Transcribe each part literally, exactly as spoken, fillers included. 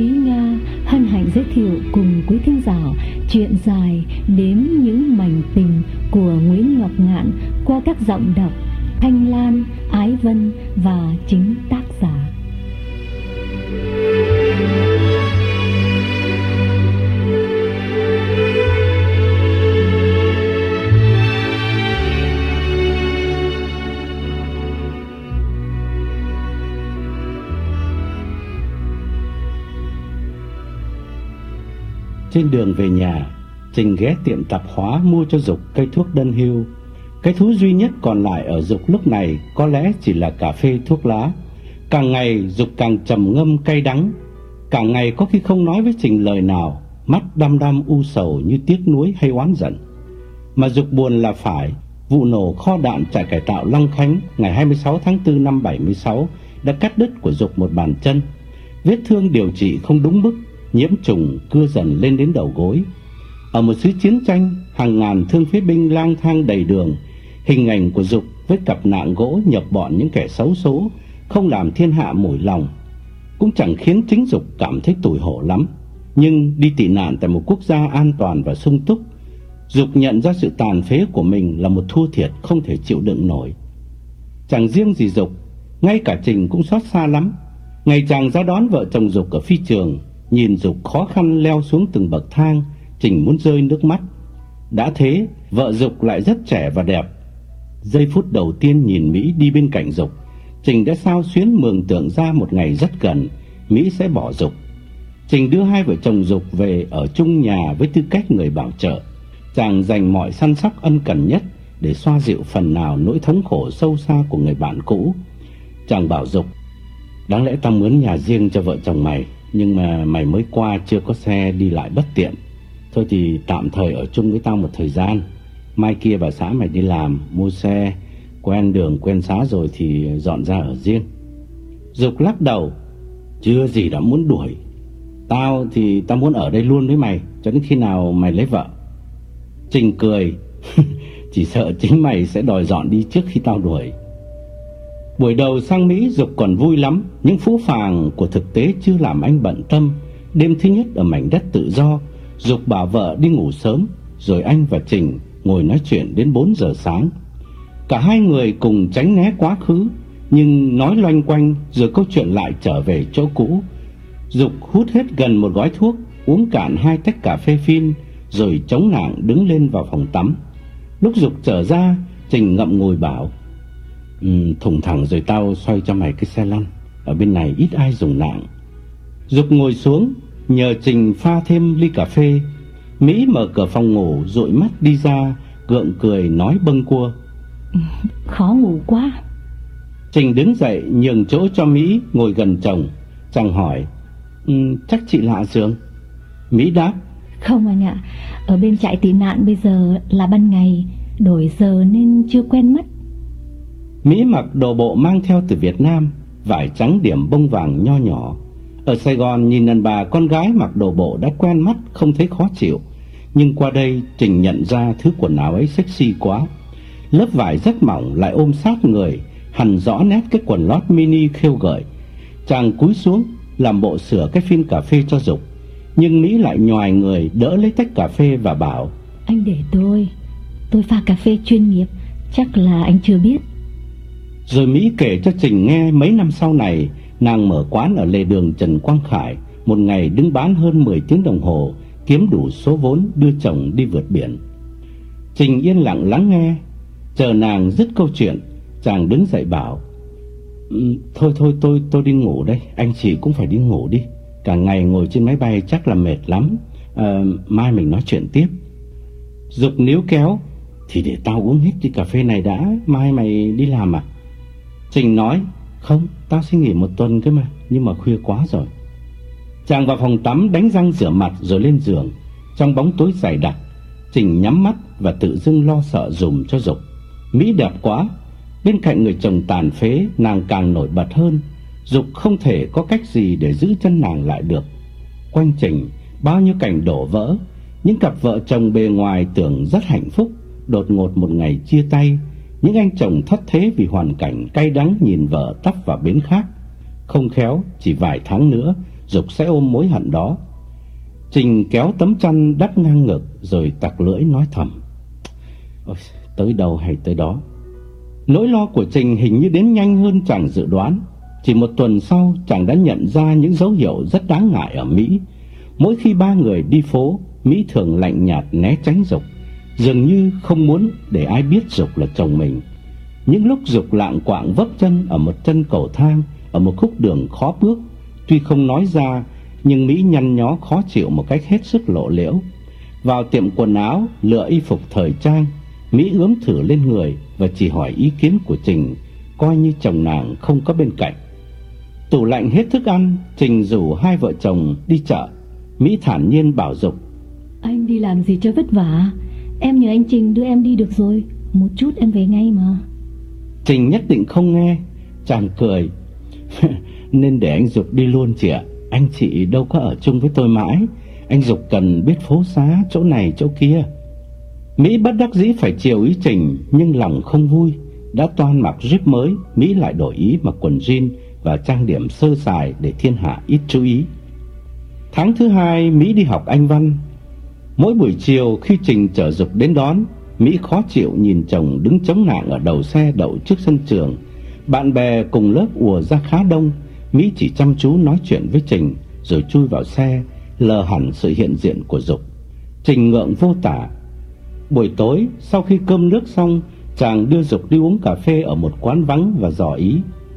Thúy Nga hân hạnh giới thiệu cùng quý thính giả chuyện dài Đếm những mảnh tình của Nguyễn Ngọc Ngạn qua các giọng đọc Thanh Lan, Ái Vân và chính tác giả. Trên đường về nhà, Trình ghé tiệm tạp hóa mua cho Dục cây thuốc đơn hưu. Cái thú duy nhất còn lại ở Dục lúc này có lẽ chỉ là cà phê thuốc lá. Càng ngày Dục càng trầm ngâm cay đắng, cả ngày có khi không nói với Trình lời nào, mắt đăm đăm u sầu như tiếc nuối hay oán giận. Mà Dục buồn là phải, vụ nổ kho đạn trại cải tạo Long Khánh ngày hai mươi sáu tháng tư năm bảy mươi sáu đã cắt đứt của Dục một bàn chân. Vết thương điều trị không đúng mức, nhiễm trùng cưa dần lên đến đầu gối. Ở một xứ chiến tranh, hàng ngàn thương phế binh lang thang đầy đường, hình ảnh của Dục với cặp nạng gỗ nhập bọn những kẻ xấu số không làm thiên hạ mủi lòng, cũng chẳng khiến chính Dục cảm thấy tủi hổ lắm. Nhưng đi tị nạn tại một quốc gia an toàn và sung túc, Dục nhận ra sự tàn phế của mình là một thua thiệt không thể chịu đựng nổi. Chẳng riêng gì Dục, ngay cả Trình cũng xót xa lắm. Ngày chàng ra đón vợ chồng Dục ở phi trường, nhìn Dục khó khăn leo xuống từng bậc thang, Trình muốn rơi nước mắt. Đã thế, vợ Dục lại rất trẻ và đẹp. Giây phút đầu tiên nhìn Mỹ đi bên cạnh Dục, Trình đã xao xuyến mường tượng ra một ngày rất gần Mỹ sẽ bỏ Dục. Trình đưa hai vợ chồng Dục về ở chung nhà với tư cách người bảo trợ. Chàng dành mọi săn sóc ân cần nhất để xoa dịu phần nào nỗi thống khổ sâu xa của người bạn cũ. Chàng bảo Dục: đáng lẽ tao mướn nhà riêng cho vợ chồng mày, nhưng mà mày mới qua chưa có xe đi lại bất tiện. Thôi thì tạm thời ở chung với tao một thời gian. Mai kia bà xã mày đi làm, mua xe, quen đường quen xá rồi thì dọn ra ở riêng. Dục lắc đầu: chưa gì đã muốn đuổi. Tao thì tao muốn ở đây luôn với mày cho đến khi nào mày lấy vợ. Trình cười: chỉ sợ chính mày sẽ đòi dọn đi trước khi tao đuổi. Buổi đầu sang Mỹ, Dục còn vui lắm. Những phũ phàng của thực tế chưa làm anh bận tâm. Đêm thứ nhất ở mảnh đất tự do, Dục bảo vợ đi ngủ sớm, rồi anh và Trình ngồi nói chuyện đến bốn giờ sáng. Cả hai người cùng tránh né quá khứ, nhưng nói loanh quanh rồi câu chuyện lại trở về chỗ cũ. Dục hút hết gần một gói thuốc, uống cạn hai tách cà phê phin, rồi chống nạng đứng lên vào phòng tắm. Lúc Dục trở ra, Trình ngậm ngùi bảo: ừ, thủng thẳng rồi tao xoay cho mày cái xe lăn, ở bên này ít ai dùng nạng. Dục ngồi xuống, nhờ Trình pha thêm ly cà phê. Mỹ mở cửa phòng ngủ, dụi mắt đi ra, gượng cười nói bâng quơ: khó ngủ quá. Trình đứng dậy nhường chỗ cho Mỹ ngồi gần chồng. Chàng hỏi: ừ, chắc chị lạ giường? Mỹ đáp: không anh ạ, ở bên trại tị nạn bây giờ là ban ngày, đổi giờ nên chưa quen mắt. Mỹ mặc đồ bộ mang theo từ Việt Nam, vải trắng điểm bông vàng nho nhỏ. Ở Sài Gòn nhìn đàn bà con gái mặc đồ bộ đã quen mắt, không thấy khó chịu. Nhưng qua đây Trình nhận ra thứ quần áo ấy sexy quá. Lớp vải rất mỏng lại ôm sát người, hằn rõ nét cái quần lót mini khêu gợi. Chàng cúi xuống làm bộ sửa cái phin cà phê cho Dục, nhưng Mỹ lại nhoài người đỡ lấy tách cà phê và bảo: anh để tôi, tôi pha cà phê chuyên nghiệp, chắc là anh chưa biết. Rồi Mỹ kể cho Trình nghe mấy năm sau này nàng mở quán ở lề đường Trần Quang Khải, một ngày đứng bán hơn mười tiếng đồng hồ, kiếm đủ số vốn đưa chồng đi vượt biển. Trình yên lặng lắng nghe. Chờ nàng dứt câu chuyện, chàng đứng dậy bảo: ừ, thôi thôi tôi tôi đi ngủ đây, anh chị cũng phải đi ngủ đi. Cả ngày ngồi trên máy bay chắc là mệt lắm, à, mai mình nói chuyện tiếp. Dục níu kéo: thì để tao uống hết ly cà phê này đã, mai mày đi làm à? Trình nói: không, tao xin nghỉ một tuần cơ mà, nhưng mà khuya quá rồi. Chàng vào phòng tắm đánh răng rửa mặt rồi lên giường. Trong bóng tối dày đặc, Trình nhắm mắt và tự dưng lo sợ dùm cho Dục. Mỹ đẹp quá, bên cạnh người chồng tàn phế, nàng càng nổi bật hơn. Dục không thể có cách gì để giữ chân nàng lại được. Quanh Trình bao nhiêu cảnh đổ vỡ. Những cặp vợ chồng bề ngoài tưởng rất hạnh phúc, đột ngột một ngày chia tay. Những anh chồng thất thế vì hoàn cảnh cay đắng nhìn vợ tấp vào bến khác. Không khéo chỉ vài tháng nữa Dục sẽ ôm mối hận đó. Trình kéo tấm chăn đắp ngang ngực rồi tặc lưỡi nói thầm: Ôi, tới đâu hay tới đó. Nỗi lo của Trình hình như đến nhanh hơn chàng dự đoán. Chỉ một tuần sau, chàng đã nhận ra những dấu hiệu rất đáng ngại ở Mỹ. Mỗi khi ba người đi phố, Mỹ thường lạnh nhạt né tránh Dục, dường như không muốn để ai biết Dục là chồng mình. Những lúc Dục lạng quạng vấp chân ở một chân cầu thang, ở một khúc đường khó bước, tuy không nói ra, nhưng Mỹ nhăn nhó khó chịu một cách hết sức lộ liễu. Vào tiệm quần áo lựa y phục thời trang, Mỹ ướm thử lên người và chỉ hỏi ý kiến của Trình, coi như chồng nàng không có bên cạnh. Tủ lạnh hết thức ăn, Trình rủ hai vợ chồng đi chợ. Mỹ thản nhiên bảo Dục: Anh đi làm gì cho vất vả, em nhờ anh Trình đưa em đi được rồi, một chút em về ngay mà. Trình nhất định không nghe. Chàng cười: Nên để anh Dục đi luôn chị ạ. Anh chị đâu có ở chung với tôi mãi. Anh Dục cần biết phố xá, chỗ này chỗ kia. Mỹ bất đắc dĩ phải chiều ý Trình, nhưng lòng không vui. Đã toan mặc jeep mới, Mỹ lại đổi ý mặc quần jean và trang điểm sơ sài để thiên hạ ít chú ý. Tháng thứ hai, Mỹ đi học Anh văn. Mỗi buổi chiều khi Trình chở Dục đến đón, Mỹ khó chịu nhìn chồng đứng chống nạng ở đầu xe đậu trước sân trường. Bạn bè cùng lớp ùa ra khá đông. Mỹ chỉ chăm chú nói chuyện với Trình rồi chui vào xe, lờ hẳn sự hiện diện của Dục. Trình ngượng vô tả. Buổi tối, sau khi cơm nước xong, chàng đưa Dục đi uống cà phê ở một quán vắng và dò ý: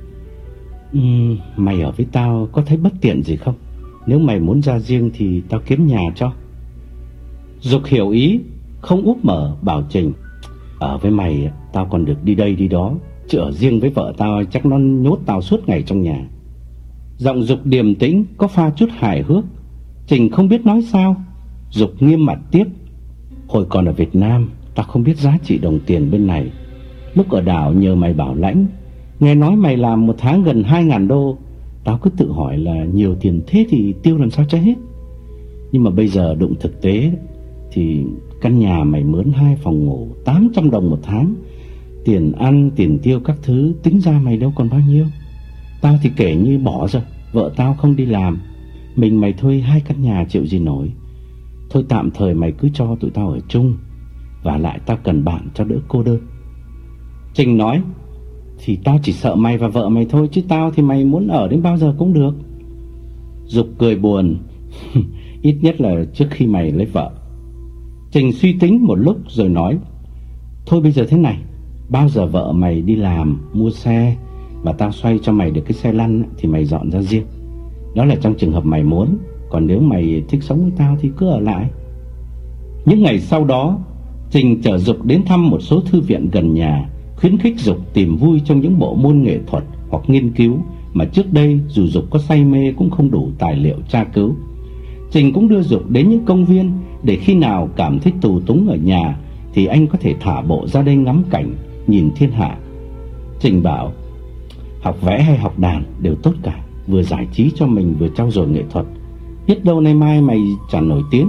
uhm, Mày ở với tao có thấy bất tiện gì không? Nếu mày muốn ra riêng thì tao kiếm nhà cho. Dục hiểu ý, không úp mở, bảo Trình: Ở với mày tao còn được đi đây đi đó, chứ ở riêng với vợ tao chắc nó nhốt tao suốt ngày trong nhà. Giọng Dục điềm tĩnh, có pha chút hài hước. Trình không biết nói sao. Dục nghiêm mặt tiếp: Hồi còn ở Việt Nam, tao không biết giá trị đồng tiền bên này. Lúc ở đảo nhờ mày bảo lãnh, nghe nói mày làm một tháng gần hai ngàn đô. Tao cứ tự hỏi là nhiều tiền thế thì tiêu làm sao cho hết. Nhưng mà bây giờ đụng thực tế thì căn nhà mày mướn hai phòng ngủ tám trăm đồng một tháng. Tiền ăn, tiền tiêu các thứ tính ra mày đâu còn bao nhiêu. Tao thì kể như bỏ rồi, vợ tao không đi làm. Mình mày thuê hai căn nhà chịu gì nổi. Thôi tạm thời mày cứ cho tụi tao ở chung, và lại tao cần bạn cho đỡ cô đơn. Trình nói: Thì tao chỉ sợ mày và vợ mày thôi, chứ tao thì mày muốn ở đến bao giờ cũng được. Dục cười buồn: Ít nhất là trước khi mày lấy vợ. Trình suy tính một lúc rồi nói: Thôi bây giờ thế này, bao giờ vợ mày đi làm, mua xe và tao xoay cho mày được cái xe lăn thì mày dọn ra riêng. Đó là trong trường hợp mày muốn. Còn nếu mày thích sống với tao thì cứ ở lại. Những ngày sau đó, Trình chở Dục đến thăm một số thư viện gần nhà, khuyến khích Dục tìm vui trong những bộ môn nghệ thuật hoặc nghiên cứu mà trước đây dù Dục có say mê cũng không đủ tài liệu tra cứu. Trình cũng đưa Dục đến những công viên để khi nào cảm thấy tù túng ở nhà thì anh có thể thả bộ ra đây ngắm cảnh, nhìn thiên hạ. Trình bảo: Học vẽ hay học đàn đều tốt cả, vừa giải trí cho mình vừa trau dồi nghệ thuật. Biết đâu nay mai mày chẳng nổi tiếng.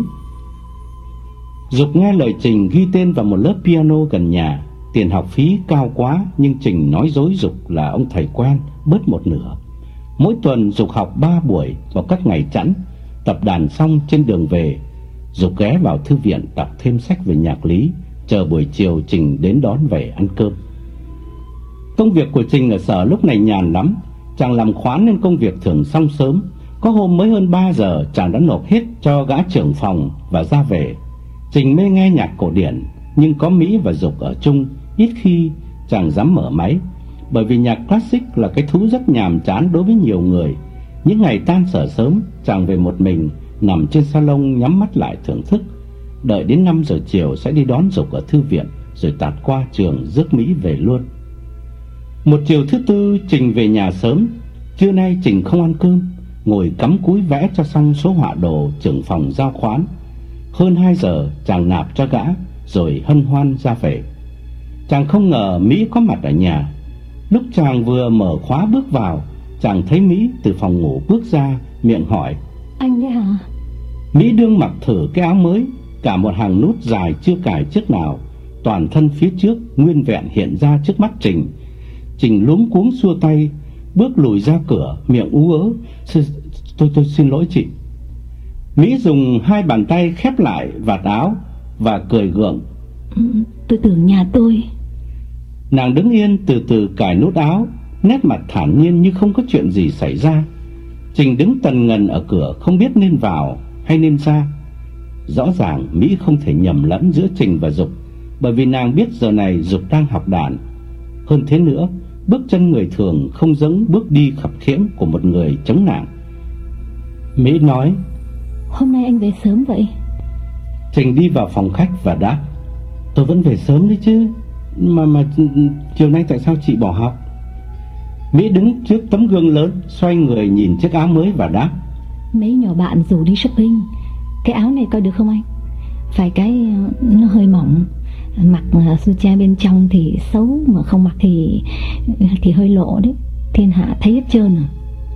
Dục nghe lời Trình ghi tên vào một lớp piano gần nhà. Tiền học phí cao quá, nhưng Trình nói dối Dục là ông thầy quen, bớt một nửa. Mỗi tuần Dục học ba buổi vào các ngày chẵn. Tập đàn xong trên đường về, Dục ghé vào thư viện đọc thêm sách về nhạc lý, chờ buổi chiều Trình đến đón về ăn cơm. Công việc của Trình ở sở lúc này nhàn lắm. Chàng làm khoán nên công việc thường xong sớm. Có hôm mới hơn ba giờ chàng đã nộp hết cho gã trưởng phòng và ra về. Trình mê nghe nhạc cổ điển, nhưng có Mỹ và Dục ở chung, ít khi chàng dám mở máy. Bởi vì nhạc classic là cái thú rất nhàm chán đối với nhiều người. Những ngày tan sở sớm, chàng về một mình, nằm trên salon nhắm mắt lại thưởng thức. Đợi đến năm giờ chiều sẽ đi đón Dục ở thư viện, rồi tạt qua trường rước Mỹ về luôn. Một chiều thứ tư, Trình về nhà sớm. Trưa nay Trình không ăn cơm, ngồi cắm cúi vẽ cho xong số họa đồ trưởng phòng giao khoán. Hơn hai giờ chàng nạp cho gã, rồi hân hoan ra về. Chàng không ngờ Mỹ có mặt ở nhà. Lúc chàng vừa mở khóa bước vào, chàng thấy Mỹ từ phòng ngủ bước ra, miệng hỏi: Anh đấy hả? Mỹ đương mặc thử cái áo mới, cả một hàng nút dài chưa cài chiếc nào, toàn thân phía trước nguyên vẹn hiện ra trước mắt Trình. Trình luống cuống xua tay, bước lùi ra cửa, miệng ú ớ: Tôi tôi xin lỗi chị. Mỹ dùng hai bàn tay khép lại vạt áo và cười gượng. Ừ, tôi tưởng nhà tôi. Nàng đứng yên từ từ cài nút áo, nét mặt thản nhiên như không có chuyện gì xảy ra. Trình đứng tần ngần ở cửa, không biết nên vào hay nên ra. Rõ ràng Mỹ không thể nhầm lẫn giữa Trình và Dục, bởi vì nàng biết giờ này Dục đang học đàn. Hơn thế nữa, bước chân người thường không giống bước đi khập khiễng của một người chống nạn. Mỹ nói: Hôm nay anh về sớm vậy? Trình đi vào phòng khách và đáp: Tôi vẫn về sớm đấy chứ. Mà mà chiều nay tại sao chị bỏ học? Mỹ đứng trước tấm gương lớn, xoay người nhìn chiếc áo mới và đáp: Mấy nhỏ bạn rủ đi shopping. Cái áo này coi được không anh? Phải cái nó hơi mỏng, mặc su-che bên trong thì xấu, mà không mặc thì thì hơi lộ đấy. Thiên hạ thấy hết trơn à.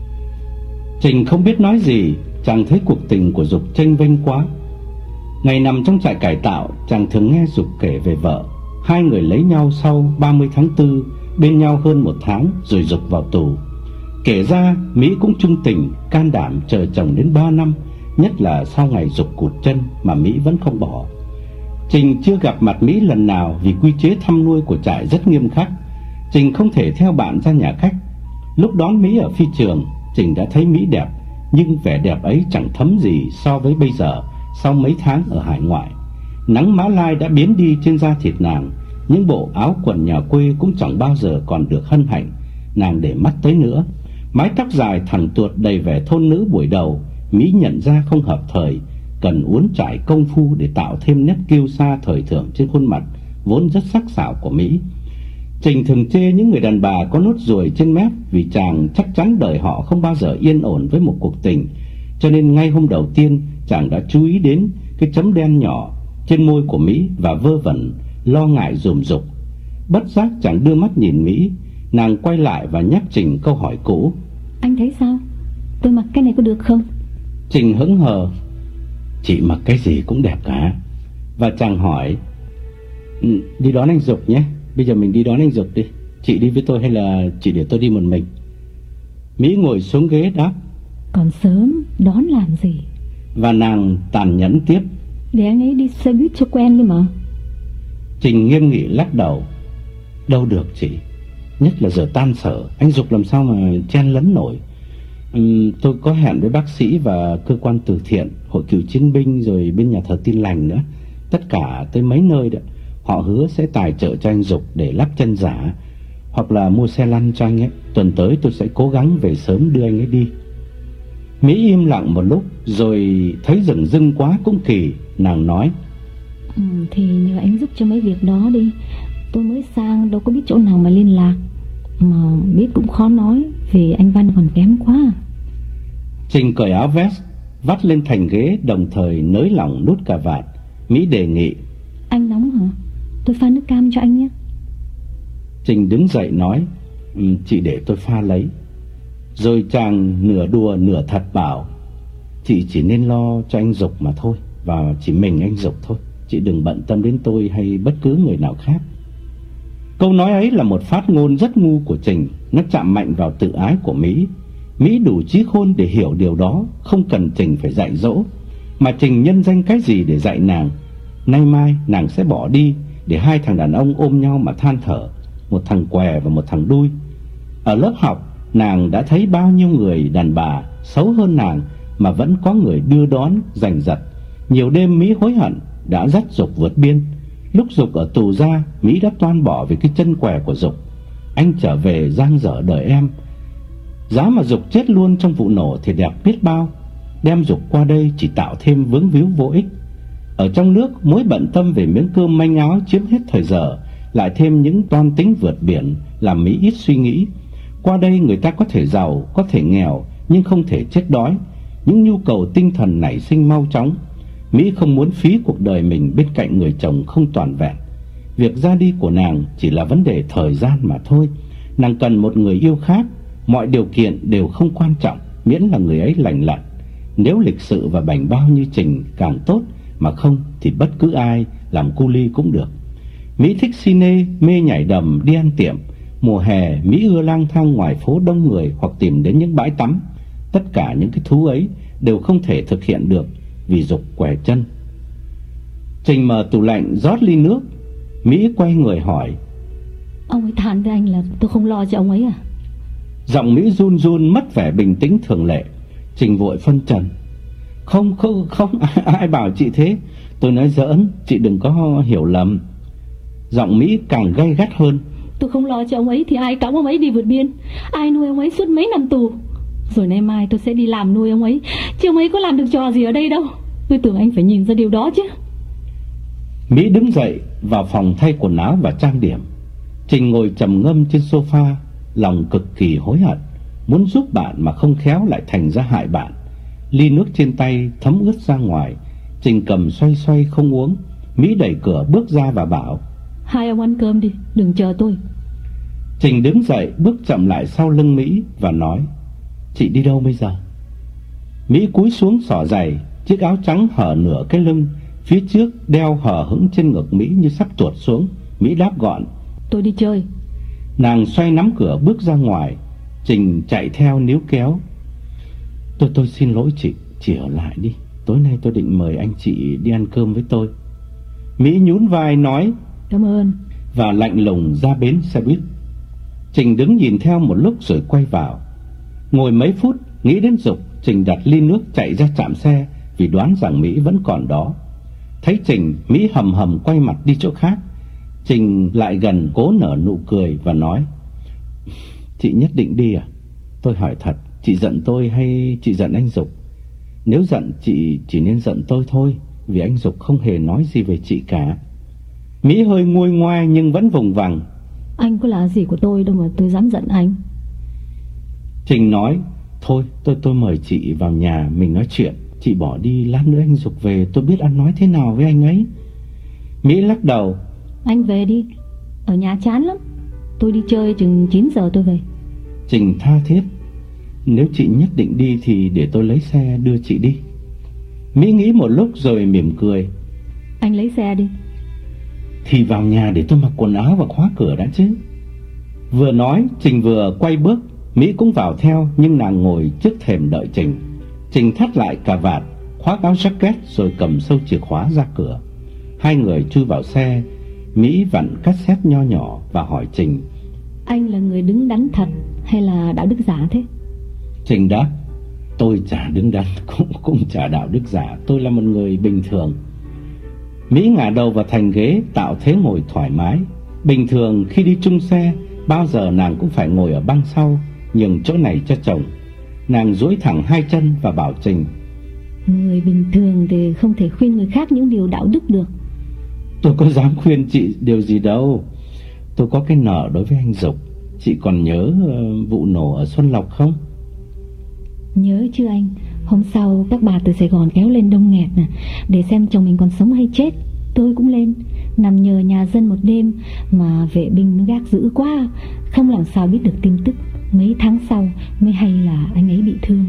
Trình không biết nói gì. Chàng thấy cuộc tình của Dục chênh vênh quá. Ngày nằm trong trại cải tạo, chàng thường nghe Dục kể về vợ. Hai người lấy nhau sau ba mươi tháng tư, bên nhau hơn một tháng rồi Dục vào tù. Kể ra Mỹ cũng trung tình, can đảm chờ chồng đến ba năm, nhất là sau ngày Dục cụt chân mà Mỹ vẫn không bỏ. Trình chưa gặp mặt Mỹ lần nào vì quy chế thăm nuôi của trại rất nghiêm khắc. Trình không thể theo bạn ra nhà khách. Lúc đón Mỹ ở phi trường, Trình đã thấy Mỹ đẹp, nhưng vẻ đẹp ấy chẳng thấm gì so với bây giờ, sau mấy tháng ở hải ngoại. Nắng Mã Lai đã biến đi trên da thịt nàng, những bộ áo quần nhà quê cũng chẳng bao giờ còn được hân hạnh nàng để mắt tới nữa. Mái tóc dài thẳng tuột đầy vẻ thôn nữ buổi đầu, Mỹ nhận ra không hợp thời, cần uốn trải công phu để tạo thêm nét kiêu sa thời thượng trên khuôn mặt vốn rất sắc sảo của Mỹ. Trình thường chê những người đàn bà có nốt ruồi trên mép, vì chàng chắc chắn đời họ không bao giờ yên ổn với một cuộc tình. Cho nên ngay hôm đầu tiên, chàng đã chú ý đến cái chấm đen nhỏ trên môi của Mỹ và vơ vẩn lo ngại dùm Dục. Bất giác chàng đưa mắt nhìn Mỹ. Nàng quay lại và nhắc Trình câu hỏi cũ: Anh thấy sao? Tôi mặc cái này có được không? Trình hững hờ: Chị mặc cái gì cũng đẹp cả. Và chàng hỏi: Đi đón anh Dục nhé. Bây giờ mình đi đón anh Dục đi. Chị đi với tôi hay là chị để tôi đi một mình? Mỹ ngồi xuống ghế đáp: Còn sớm, đón làm gì? Và nàng tàn nhẫn tiếp: Để anh ấy đi xe buýt cho quen đi mà. Trình nghiêm nghị lắc đầu: Đâu được chị. Nhất là giờ tan sở, anh Dục làm sao mà chen lấn nổi. uhm, Tôi có hẹn với bác sĩ và cơ quan từ thiện, hội cựu chiến binh, rồi bên nhà thờ Tin Lành nữa. Tất cả tới mấy nơi đó. Họ hứa sẽ tài trợ cho anh Dục để lắp chân giả, hoặc là mua xe lăn cho anh ấy. Tuần tới tôi sẽ cố gắng về sớm đưa anh ấy đi. Mỹ im lặng một lúc, rồi thấy dửng dưng quá cũng kỳ. Nàng nói: ừ, Thì nhờ anh giúp cho mấy việc đó đi. Tôi mới sang đâu có biết chỗ nào mà liên lạc, mà biết cũng khó nói vì anh Văn còn kém quá. Trình cởi áo vest vắt lên thành ghế, đồng thời nới lỏng nút cà vạt. Mỹ đề nghị: Anh nóng hả? Tôi pha nước cam cho anh nhé. Trình đứng dậy nói: ừ, Chị để tôi pha lấy. Rồi chàng nửa đùa nửa thật bảo: Chị chỉ nên lo cho anh Dục mà thôi, và chỉ mình anh Dục thôi. Chị đừng bận tâm đến tôi hay bất cứ người nào khác. Câu nói ấy là một phát ngôn rất ngu của Trình. Nó chạm mạnh vào tự ái của Mỹ. Mỹ đủ trí khôn để hiểu điều đó, không cần Trình phải dạy dỗ. Mà Trình nhân danh cái gì để dạy nàng? Nay mai nàng sẽ bỏ đi để hai thằng đàn ông ôm nhau mà than thở, một thằng què và một thằng đuôi. Ở lớp học, nàng đã thấy bao nhiêu người đàn bà xấu hơn nàng mà vẫn có người đưa đón giành giật. Nhiều đêm Mỹ hối hận đã dắt Dục vượt biên. Lúc Dục ở tù ra, Mỹ đã toan bỏ vì cái chân què của Dục. Anh trở về giang dở đời em. Giá mà Dục chết luôn trong vụ nổ thì đẹp biết bao. Đem Dục qua đây chỉ tạo thêm vướng víu vô ích. Ở trong nước, mối bận tâm về miếng cơm manh áo chiếm hết thời giờ, lại thêm những toan tính vượt biển làm Mỹ ít suy nghĩ. Qua đây người ta có thể giàu, có thể nghèo, nhưng không thể chết đói. Những nhu cầu tinh thần nảy sinh mau chóng. Mỹ không muốn phí cuộc đời mình bên cạnh người chồng không toàn vẹn. Việc ra đi của nàng chỉ là vấn đề thời gian mà thôi. Nàng cần một người yêu khác. Mọi điều kiện đều không quan trọng, miễn là người ấy lành lặn. Nếu lịch sự và bảnh bao như Trình càng tốt, mà không thì bất cứ ai làm cu ly cũng được. Mỹ thích cine, mê nhảy đầm, đi ăn tiệm. Mùa hè Mỹ ưa lang thang ngoài phố đông người hoặc tìm đến những bãi tắm. Tất cả những cái thú ấy đều không thể thực hiện được vì Dục què chân. Trình mở tủ lạnh rót ly nước. Mỹ quay người hỏi: Ông ấy than với anh là tôi không lo cho ông ấy à? Giọng Mỹ run run, mất vẻ bình tĩnh thường lệ. Trình vội phân trần: Không, không, không, ai, ai bảo chị thế? Tôi nói giỡn, chị đừng có hiểu lầm. Giọng Mỹ càng gay gắt hơn: Tôi không lo cho ông ấy thì ai cõng ông ấy đi vượt biên? Ai nuôi ông ấy suốt mấy năm tù? Rồi nay mai tôi sẽ đi làm nuôi ông ấy, chứ ông ấy có làm được trò gì ở đây đâu. Tôi tưởng anh phải nhìn ra điều đó chứ. Mỹ đứng dậy vào phòng thay quần áo và trang điểm. Trình ngồi trầm ngâm trên sofa, lòng cực kỳ hối hận, muốn giúp bạn mà không khéo lại thành ra hại bạn. Ly nước trên tay thấm ướt ra ngoài, Trình cầm xoay xoay không uống. Mỹ đẩy cửa bước ra và bảo: Hai ông ăn cơm đi, đừng chờ tôi. Trình đứng dậy bước chậm lại sau lưng Mỹ và nói: Chị đi đâu bây giờ? Mỹ cúi xuống xỏ giày, chiếc áo trắng hở nửa cái lưng, phía trước đeo hở hững trên ngực Mỹ như sắp tuột xuống. Mỹ đáp gọn: Tôi đi chơi. Nàng xoay nắm cửa bước ra ngoài. Trình chạy theo níu kéo: Tôi tôi xin lỗi chị, chị ở lại đi. Tối nay tôi định mời anh chị đi ăn cơm với tôi. Mỹ nhún vai nói: Cảm ơn, và lạnh lùng ra bến xe buýt. Trình đứng nhìn theo một lúc rồi quay vào. Ngồi mấy phút nghĩ đến Dục, Trình đặt ly nước chạy ra trạm xe, vì đoán rằng Mỹ vẫn còn đó. Thấy Trình, Mỹ hầm hầm quay mặt đi chỗ khác. Trình lại gần cố nở nụ cười và nói: Chị nhất định đi à? Tôi hỏi thật, chị giận tôi hay chị giận anh Dục? Nếu giận chị chỉ nên giận tôi thôi, vì anh Dục không hề nói gì về chị cả. Mỹ hơi nguôi ngoai nhưng vẫn vùng vằng: Anh có là gì của tôi đâu mà tôi dám giận anh. Trình nói: Thôi tôi tôi mời chị vào nhà mình nói chuyện. Chị bỏ đi, lát nữa anh Dục về tôi biết ăn nói thế nào với anh ấy. Mỹ lắc đầu: Anh về đi, ở nhà chán lắm. Tôi đi chơi chừng chín giờ tôi về. Trình tha thiết: Nếu chị nhất định đi thì để tôi lấy xe đưa chị đi. Mỹ nghĩ một lúc rồi mỉm cười: Anh lấy xe đi. Thì vào nhà để tôi mặc quần áo và khóa cửa đã chứ. Vừa nói Trình vừa quay bước. Mỹ cũng vào theo, nhưng nàng ngồi trước thềm đợi Trình. Trình thắt lại cà vạt, khoác áo jacket rồi cầm sâu chìa khóa ra cửa. Hai người chui vào xe. Mỹ vặn cassette nho nhỏ và hỏi Trình: Anh là người đứng đắn thật hay là đạo đức giả thế? Trình đáp: Tôi chả đứng đắn, cũng, cũng chả đạo đức giả. Tôi là một người bình thường. Mỹ ngả đầu vào thành ghế, tạo thế ngồi thoải mái. Bình thường khi đi chung xe, bao giờ nàng cũng phải ngồi ở băng sau, nhường chỗ này cho chồng. Nàng duỗi thẳng hai chân và bảo Trình: Người bình thường thì không thể khuyên người khác những điều đạo đức được. Tôi có dám khuyên chị điều gì đâu. Tôi có cái nợ đối với anh Dục. Chị còn nhớ uh, vụ nổ ở Xuân Lộc không? Nhớ chứ anh. Hôm sau các bà từ Sài Gòn kéo lên Đông Nghẹt nè, để xem chồng mình còn sống hay chết. Tôi cũng lên, nằm nhờ nhà dân một đêm. Mà vệ binh nó gác dữ quá, không làm sao biết được tin tức. Mấy tháng sau mới hay là anh ấy bị thương.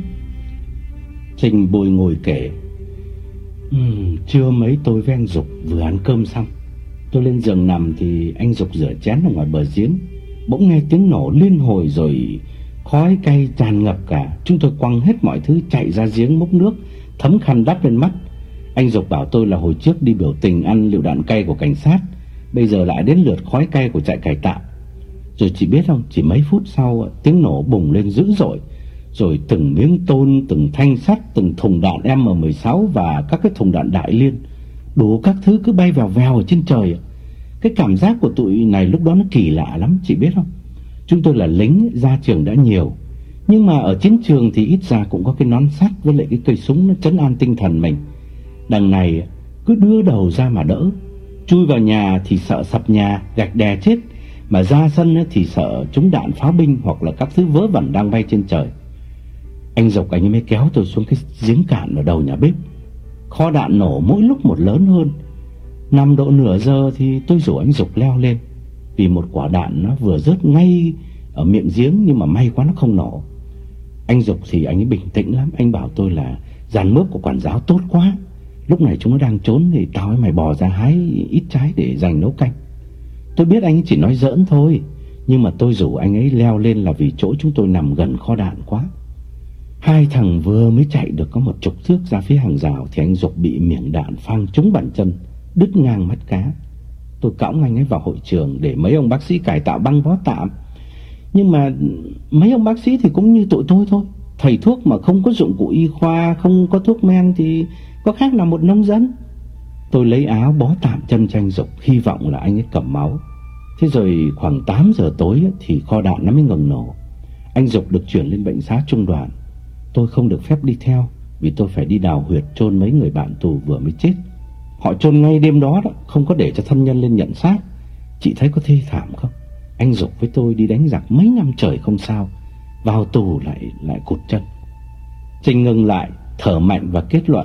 Trình bồi ngồi kể: ừ, Trưa mấy tôi với anh Dục vừa ăn cơm xong. Tôi lên giường nằm thì anh Dục rửa chén ở ngoài bờ giếng. Bỗng nghe tiếng nổ liên hồi rồi khói cay tràn ngập cả. Chúng tôi quăng hết mọi thứ chạy ra giếng múc nước, thấm khăn đắp lên mắt. Anh Dục bảo tôi là hồi trước đi biểu tình ăn lựu đạn cay của cảnh sát, bây giờ lại đến lượt khói cay của trại cải tạo. Rồi chị biết không, chỉ mấy phút sau tiếng nổ bùng lên dữ dội. Rồi từng miếng tôn, từng thanh sắt, từng thùng đạn M mười sáu và các cái thùng đạn đại liên, đủ các thứ cứ bay vèo vèo ở trên trời. Cái cảm giác của tụi này lúc đó nó kỳ lạ lắm, chị biết không. Chúng tôi là lính, ra trường đã nhiều, nhưng mà ở chiến trường thì ít ra cũng có cái nón sắt với lại cái cây súng nó trấn an tinh thần mình. Đằng này cứ đưa đầu ra mà đỡ. Chui vào nhà thì sợ sập nhà, gạch đè chết, mà ra sân thì sợ trúng đạn pháo binh hoặc là các thứ vớ vẩn đang bay trên trời. Anh Dục anh ấy mới kéo tôi xuống cái giếng cạn ở đầu nhà bếp. Kho đạn nổ mỗi lúc một lớn hơn. Nằm độ nửa giờ thì tôi rủ anh Dục leo lên, vì một quả đạn nó vừa rớt ngay ở miệng giếng, nhưng mà may quá nó không nổ. Anh Dục thì anh ấy bình tĩnh lắm. Anh bảo tôi là dàn mướp của quản giáo tốt quá, lúc này chúng nó đang trốn thì tao với mày bò ra hái ít trái để dành nấu canh. Tôi biết anh ấy chỉ nói giỡn thôi, nhưng mà tôi rủ anh ấy leo lên là vì chỗ chúng tôi nằm gần kho đạn quá. Hai thằng vừa mới chạy được có một chục thước ra phía hàng rào thì anh Dục bị miệng đạn phang trúng bàn chân, đứt ngang mắt cá. Tôi cõng anh ấy vào hội trường để mấy ông bác sĩ cải tạo băng bó tạm. Nhưng mà mấy ông bác sĩ thì cũng như tụi tôi thôi. Thầy thuốc mà không có dụng cụ y khoa, không có thuốc men thì có khác nào một nông dân. Tôi lấy áo bó tạm chân cho anh Dục, hy vọng là anh ấy cầm máu. Thế rồi khoảng tám giờ tối thì kho đạn nó mới ngừng nổ. Anh Dục được chuyển lên bệnh xá trung đoàn. Tôi không được phép đi theo vì tôi phải đi đào huyệt chôn mấy người bạn tù vừa mới chết. Họ chôn ngay đêm đó đó, không có để cho thân nhân lên nhận xác. Chị thấy có thê thảm không? Anh Dục với tôi đi đánh giặc mấy năm trời không sao, vào tù lại lại cụt chân. Trình ngừng lại, thở mạnh và kết luận: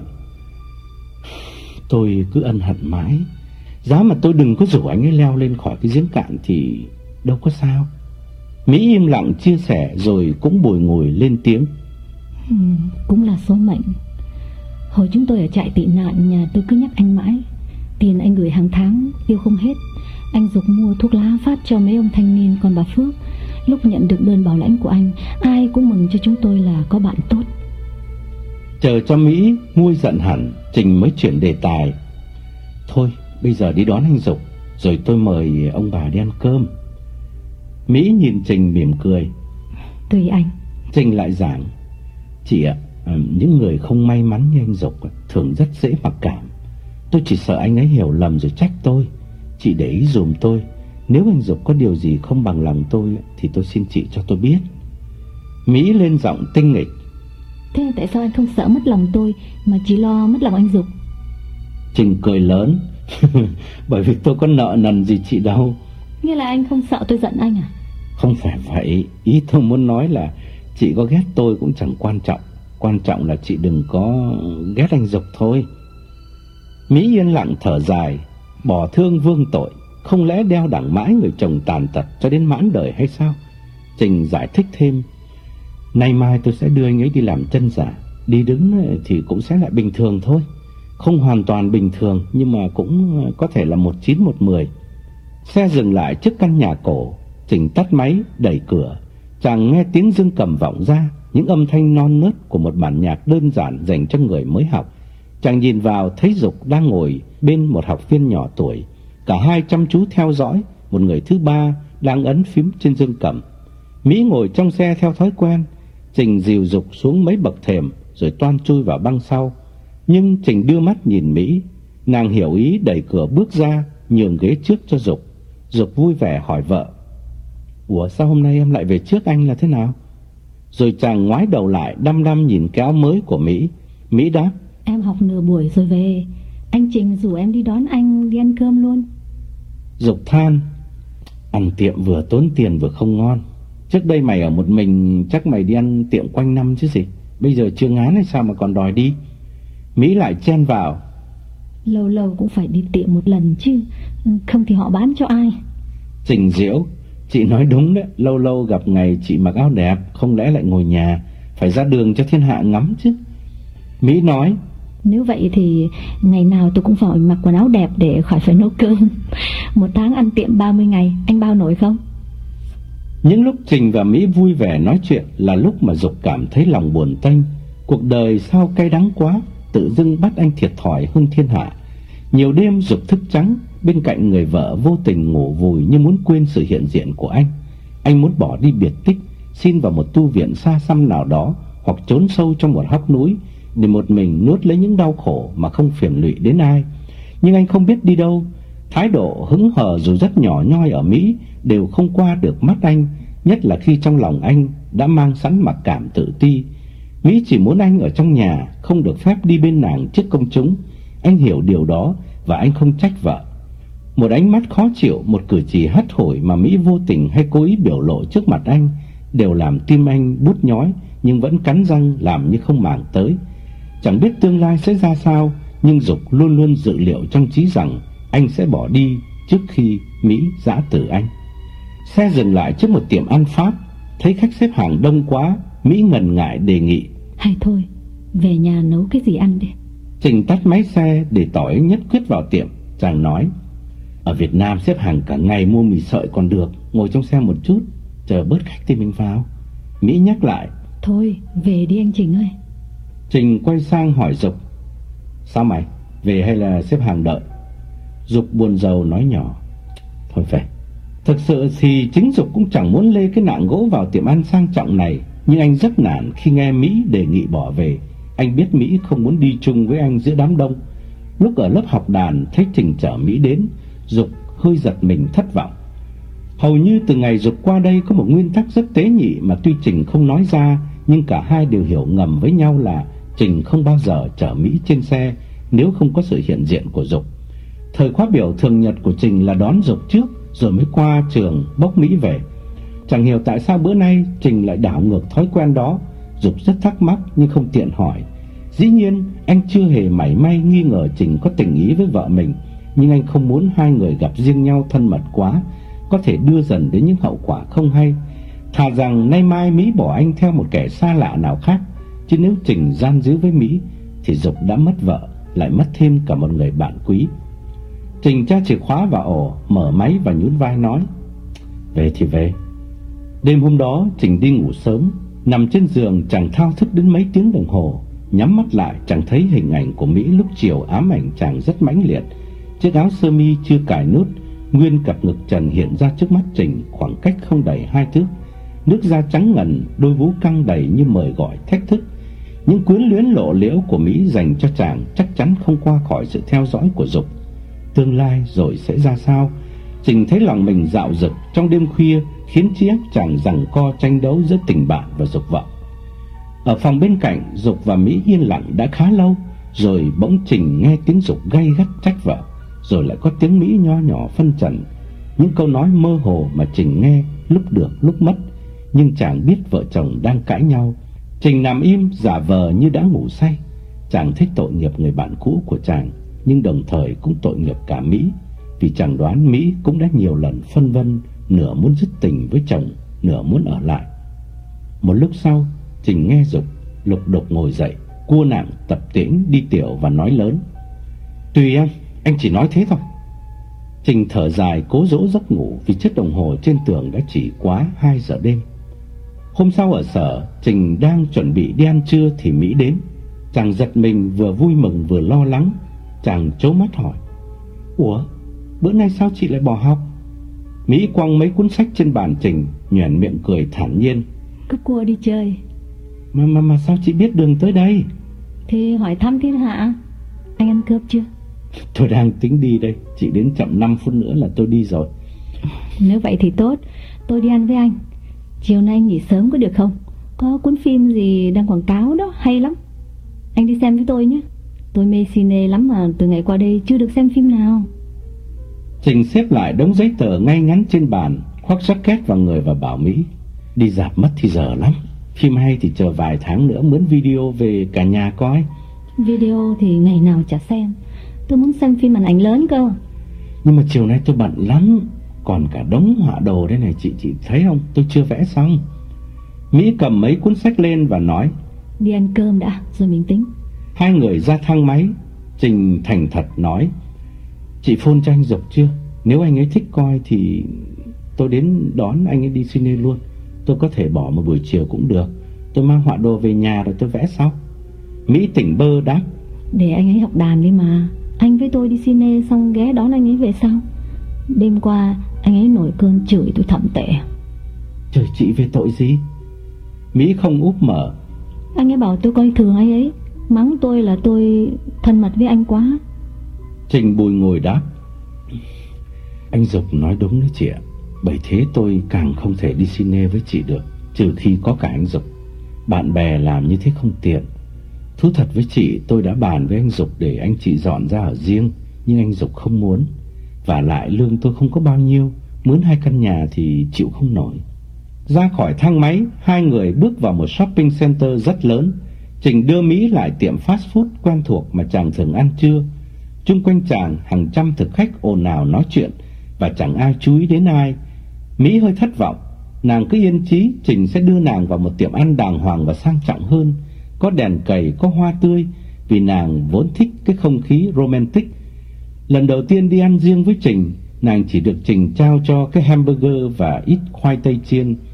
tôi cứ ân hận mãi. Giá mà tôi đừng có rủ anh ấy leo lên khỏi cái giếng cạn thì đâu có sao. Mỹ im lặng chia sẻ rồi cũng bồi ngồi lên tiếng: ừ, cũng là số mệnh. Hồi chúng tôi ở trại tị nạn, nhà tôi cứ nhắc anh mãi. Tiền anh gửi hàng tháng tiêu không hết. Anh Dục mua thuốc lá phát cho mấy ông thanh niên. Còn bà Phước, lúc nhận được đơn bảo lãnh của anh, ai cũng mừng cho chúng tôi là có bạn tốt. Chờ cho Mỹ nguôi giận hẳn, Trình mới chuyển đề tài: thôi bây giờ đi đón anh Dục, rồi tôi mời ông bà đi ăn cơm. Mỹ nhìn Trình mỉm cười: tùy anh. Trình lại giảng: chị ạ, những người không may mắn như anh Dục thường rất dễ mặc cảm. Tôi chỉ sợ anh ấy hiểu lầm rồi trách tôi. Chị để ý dùm tôi, nếu anh Dục có điều gì không bằng lòng tôi thì tôi xin chị cho tôi biết. Mỹ lên giọng tinh nghịch: thế tại sao anh không sợ mất lòng tôi mà chỉ lo mất lòng anh Dục? Trình cười lớn: bởi vì tôi có nợ nần gì chị đâu. Nghĩa là anh không sợ tôi giận anh à? Không phải vậy, ý tôi muốn nói là chị có ghét tôi cũng chẳng quan trọng. Quan trọng là chị đừng có ghét anh Dục thôi. Mỹ yên lặng thở dài: bỏ thương vương tội, không lẽ đeo đẳng mãi người chồng tàn tật cho đến mãn đời hay sao? Trình giải thích thêm: nay mai tôi sẽ đưa anh ấy đi làm chân giả. Đi đứng thì cũng sẽ lại bình thường thôi. Không hoàn toàn bình thường, nhưng mà cũng có thể là một chín một mười. Xe dừng lại trước căn nhà cổ. Trình tắt máy, đẩy cửa. Chàng nghe tiếng dương cầm vọng ra, những âm thanh non nớt của một bản nhạc đơn giản dành cho người mới học. Chàng nhìn vào thấy Dục đang ngồi bên một học viên nhỏ tuổi. Cả hai chăm chú theo dõi. Một người thứ ba đang ấn phím trên dương cầm. Mỹ ngồi trong xe theo thói quen. Trình dìu Dục xuống mấy bậc thềm rồi toan chui vào băng sau. Nhưng Trình đưa mắt nhìn Mỹ. Nàng hiểu ý đẩy cửa bước ra, nhường ghế trước cho Dục. Dục vui vẻ hỏi vợ: ủa sao hôm nay em lại về trước anh là thế nào? Rồi chàng ngoái đầu lại đăm đăm nhìn cái áo mới của Mỹ. Mỹ đáp: em học nửa buổi rồi về. Anh Trình rủ em đi đón anh đi ăn cơm luôn. Dục than: ăn tiệm vừa tốn tiền vừa không ngon. Trước đây mày ở một mình chắc mày đi ăn tiệm quanh năm chứ gì. Bây giờ chưa ngán hay sao mà còn đòi đi? Mỹ lại chen vào: lâu lâu cũng phải đi tiệm một lần chứ, không thì họ bán cho ai. Trình giễu: chị nói đúng đấy. Lâu lâu gặp ngày chị mặc áo đẹp, không lẽ lại ngồi nhà, phải ra đường cho thiên hạ ngắm chứ. Mỹ nói: nếu vậy thì ngày nào tôi cũng phải mặc quần áo đẹp để khỏi phải nấu cơm. Một tháng ăn tiệm ba mươi ngày, anh bao nổi không? Những lúc Trình và Mỹ vui vẻ nói chuyện là lúc mà Dục cảm thấy lòng buồn tênh. Cuộc đời sao cay đắng quá, tự dưng bắt anh thiệt thòi hơn thiên hạ. Nhiều đêm Dục thức trắng bên cạnh người vợ vô tình ngủ vùi như muốn quên sự hiện diện của anh. Anh muốn bỏ đi biệt tích, xin vào một tu viện xa xăm nào đó, hoặc trốn sâu trong một hốc núi để một mình nuốt lấy những đau khổ mà không phiền lụy đến ai. Nhưng anh không biết đi đâu. Thái độ hững hờ dù rất nhỏ nhoi ở Mỹ đều không qua được mắt anh, nhất là khi trong lòng anh đã mang sẵn mặc cảm tự ti. Mỹ chỉ muốn anh ở trong nhà, không được phép đi bên nàng trước công chúng. Anh hiểu điều đó và anh không trách vợ. Một ánh mắt khó chịu, một cử chỉ hắt hủi mà Mỹ vô tình hay cố ý biểu lộ trước mặt anh đều làm tim anh bút nhói, nhưng vẫn cắn răng làm như không màng tới. Chẳng biết tương lai sẽ ra sao, nhưng Dục luôn luôn dự liệu trong trí rằng anh sẽ bỏ đi trước khi Mỹ giã từ anh. Xe dừng lại trước một tiệm ăn Pháp. Thấy khách xếp hàng đông quá, Mỹ ngần ngại đề nghị: hay thôi, về nhà nấu cái gì ăn đi. Trình tắt máy xe để tỏ ý nhất quyết vào tiệm. Chàng nói: ở Việt Nam xếp hàng cả ngày mua mì sợi còn được, ngồi trong xe một chút, chờ bớt khách thì mình vào. Mỹ nhắc lại: Thôi về đi anh Trình ơi. Trình quay sang hỏi Dục: Sao mày, về hay là xếp hàng đợi? Dục buồn rầu nói nhỏ: Thôi về. Thực sự thì chính Dục cũng chẳng muốn lê cái nạng gỗ vào tiệm ăn sang trọng này, nhưng anh rất nản khi nghe Mỹ đề nghị bỏ về. Anh biết Mỹ không muốn đi chung với anh giữa đám đông. Lúc ở lớp học đàn thấy Trình chở Mỹ đến, Dục hơi giật mình thất vọng. Hầu như từ ngày Dục qua đây có một nguyên tắc rất tế nhị mà tuy Trình không nói ra, nhưng cả hai đều hiểu ngầm với nhau là Trình không bao giờ chở Mỹ trên xe nếu không có sự hiện diện của Dục. Thời khóa biểu thường nhật của Trình là đón Dục trước rồi mới qua trường bốc Mỹ về. Chẳng hiểu tại sao bữa nay Trình lại đảo ngược thói quen đó. Dục rất thắc mắc nhưng không tiện hỏi. Dĩ nhiên anh chưa hề mảy may nghi ngờ Trình có tình ý với vợ mình, nhưng anh không muốn hai người gặp riêng nhau thân mật quá, có thể đưa dần đến những hậu quả không hay. Thà rằng nay mai Mỹ bỏ anh theo một kẻ xa lạ nào khác, chứ nếu Trình gian díu với Mỹ thì Dục đã mất vợ, lại mất thêm cả một người bạn quý. Trình tra chìa khóa vào ổ, mở máy và nhún vai nói: Về thì về. Đêm hôm đó Trình đi ngủ sớm, nằm trên giường chẳng thao thức đến mấy tiếng đồng hồ. Nhắm mắt lại chẳng thấy hình ảnh của Mỹ lúc chiều ám ảnh chàng rất mãnh liệt. Chiếc áo sơ mi chưa cài nút, nguyên cặp ngực trần hiện ra trước mắt Trình khoảng cách không đầy hai thước. Nước da trắng ngần, đôi vú căng đầy như mời gọi thách thức. Những quyến luyến lộ liễu của Mỹ dành cho chàng chắc chắn không qua khỏi sự theo dõi của Dục. Tương lai rồi sẽ ra sao? Trình thấy lòng mình dạo dực trong đêm khuya, khiến trí óc chàng giằng co tranh đấu giữa tình bạn và dục vọng. Ở phòng bên cạnh, Dục và Mỹ yên lặng đã khá lâu, rồi bỗng Trình nghe tiếng Dục gay gắt trách vợ, rồi lại có tiếng Mỹ nho nhỏ phân trần. Những câu nói mơ hồ mà Trình nghe lúc được lúc mất, nhưng chàng biết vợ chồng đang cãi nhau. Trình nằm im giả vờ như đã ngủ say. Chàng thích tội nghiệp người bạn cũ của chàng, nhưng đồng thời cũng tội nghiệp cả Mỹ, vì chàng đoán Mỹ cũng đã nhiều lần phân vân, nửa muốn dứt tình với chồng, nửa muốn ở lại. Một lúc sau, Trình nghe Dục lục đục ngồi dậy, cua nặng tập tễnh đi tiểu và nói lớn: Tùy em, anh chỉ nói thế thôi. Trình thở dài cố dỗ giấc ngủ vì chiếc đồng hồ trên tường đã chỉ quá hai giờ đêm. Hôm sau ở sở, Trình đang chuẩn bị đi ăn trưa thì Mỹ đến. Chàng giật mình, vừa vui mừng vừa lo lắng. Chàng trố mắt hỏi: Ủa, bữa nay sao chị lại bỏ học? Mỹ quăng mấy cuốn sách trên bàn Trình, nhoẻn miệng cười thản nhiên: Cướp cua đi chơi. Mà mà mà sao chị biết đường tới đây? Thì hỏi thăm thiên hạ. Anh ăn cướp chưa? Tôi đang tính đi đây, chị đến chậm năm phút nữa là tôi đi rồi. Nếu vậy thì tốt, tôi đi ăn với anh. Chiều nay anh nghỉ sớm có được không? Có cuốn phim gì đang quảng cáo đó, hay lắm. Anh đi xem với tôi nhé. Tôi mê cine lắm mà từ ngày qua đây chưa được xem phim nào. Trình xếp lại đống giấy tờ ngay ngắn trên bàn, khoác jacket vào người và bảo Mỹ: Đi rạp mất thì giờ lắm. Phim hay thì chờ vài tháng nữa mướn video về cả nhà coi. Video thì ngày nào chả xem. Tôi muốn xem phim màn ảnh lớn cơ. Nhưng mà chiều nay tôi bận lắm. Còn cả đống họa đồ đây này chị, chị thấy không? Tôi chưa vẽ xong. Mỹ cầm mấy cuốn sách lên và nói: Đi ăn cơm đã rồi mình tính. Hai người ra thang máy. Trình thành thật nói: Chị phone cho anh Dục chưa? Nếu anh ấy thích coi thì tôi đến đón anh ấy đi cine luôn. Tôi có thể bỏ một buổi chiều cũng được. Tôi mang họa đồ về nhà rồi tôi vẽ sau. Mỹ tỉnh bơ đáp: Để anh ấy học đàn đi mà. Anh với tôi đi cine xong ghé đón anh ấy về sau. Đêm qua anh ấy nổi cơn chửi tôi thậm tệ. Chửi chị về tội gì? Mỹ không úp mở. Anh ấy bảo tôi coi thường anh ấy, mắng tôi là tôi thân mật với anh quá. Trình bùi ngồi đáp: Anh Dục nói đúng đấy chị ạ. Bởi thế tôi càng không thể đi cine với chị được, trừ khi có cả anh Dục. Bạn bè làm như thế không tiện. Thú thật với chị, tôi đã bàn với anh Dục để anh chị dọn ra ở riêng, nhưng anh Dục không muốn. Và lại lương tôi không có bao nhiêu, mướn hai căn nhà thì chịu không nổi. Ra khỏi thang máy, hai người bước vào một shopping center rất lớn. Trình đưa Mỹ lại tiệm fast food quen thuộc mà chàng thường ăn trưa. Chung quanh chàng hàng trăm thực khách ồn ào nói chuyện, và chẳng ai chú ý đến ai. Mỹ hơi thất vọng. Nàng cứ yên chí Trình sẽ đưa nàng vào một tiệm ăn đàng hoàng và sang trọng hơn, có đèn cầy, có hoa tươi, vì nàng vốn thích cái không khí romantic. Lần đầu tiên đi ăn riêng với Trình, nàng chỉ được Trình trao cho cái hamburger và ít khoai tây chiên.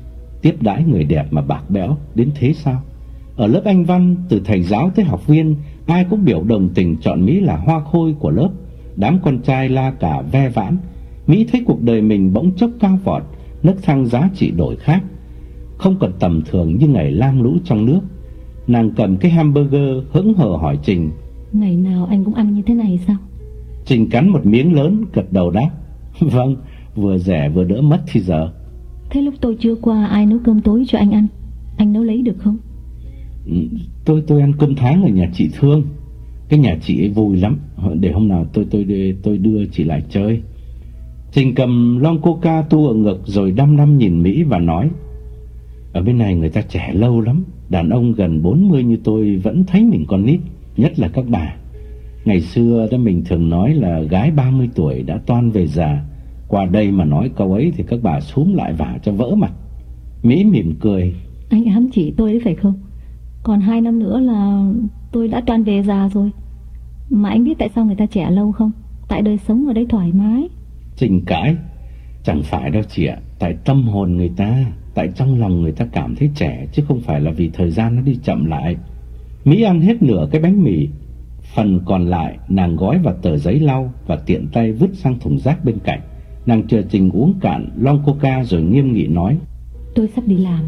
tiếp đãi người đẹp mà bạc bẽo đến thế sao? Ở lớp Anh văn, từ thầy giáo tới học viên, ai cũng biểu đồng tình chọn Mỹ là hoa khôi của lớp. Đám con trai la cả ve vãn. Mỹ thấy cuộc đời mình bỗng chốc cao vọt, nấc thang giá trị đổi khác, không còn tầm thường như ngày lam lũ trong nước. Nàng cầm cái hamburger hững hờ hỏi Trình: Ngày nào anh cũng ăn như thế này sao? Trình cắn một miếng lớn, gật đầu đáp: Vâng, vừa rẻ vừa đỡ mất thì giờ. Thế lúc tôi chưa qua ai nấu cơm tối cho anh ăn? Anh nấu lấy được không? Tôi tôi ăn cơm tháng ở nhà chị Thương. Cái nhà chị ấy vui lắm. Để hôm nào tôi tôi tôi đưa chị lại chơi. Trình cầm lon coca tu ở ngực rồi đăm đăm nhìn Mỹ và nói: Ở bên này người ta trẻ lâu lắm. Đàn ông gần bốn mươi như tôi vẫn thấy mình con nít, nhất là các bà. Ngày xưa đó mình thường nói là gái ba mươi tuổi đã toan về già. Qua đây mà nói câu ấy thì các bà xúm lại vả cho vỡ mặt. Mỹ mỉm cười: Anh ám chỉ tôi đấy phải không? Còn hai năm nữa là tôi đã toan về già rồi. Mà anh biết tại sao người ta trẻ lâu không? Tại đời sống ở đây thoải mái. Trình cãi: Chẳng phải đâu chị ạ. Tại tâm hồn người ta, tại trong lòng người ta cảm thấy trẻ, chứ không phải là vì thời gian nó đi chậm lại. Mỹ ăn hết nửa cái bánh mì. Phần còn lại nàng gói vào tờ giấy lau và tiện tay vứt sang thùng rác bên cạnh. Nàng chờ Trình uống cạn lon coca rồi nghiêm nghị nói: Tôi sắp đi làm.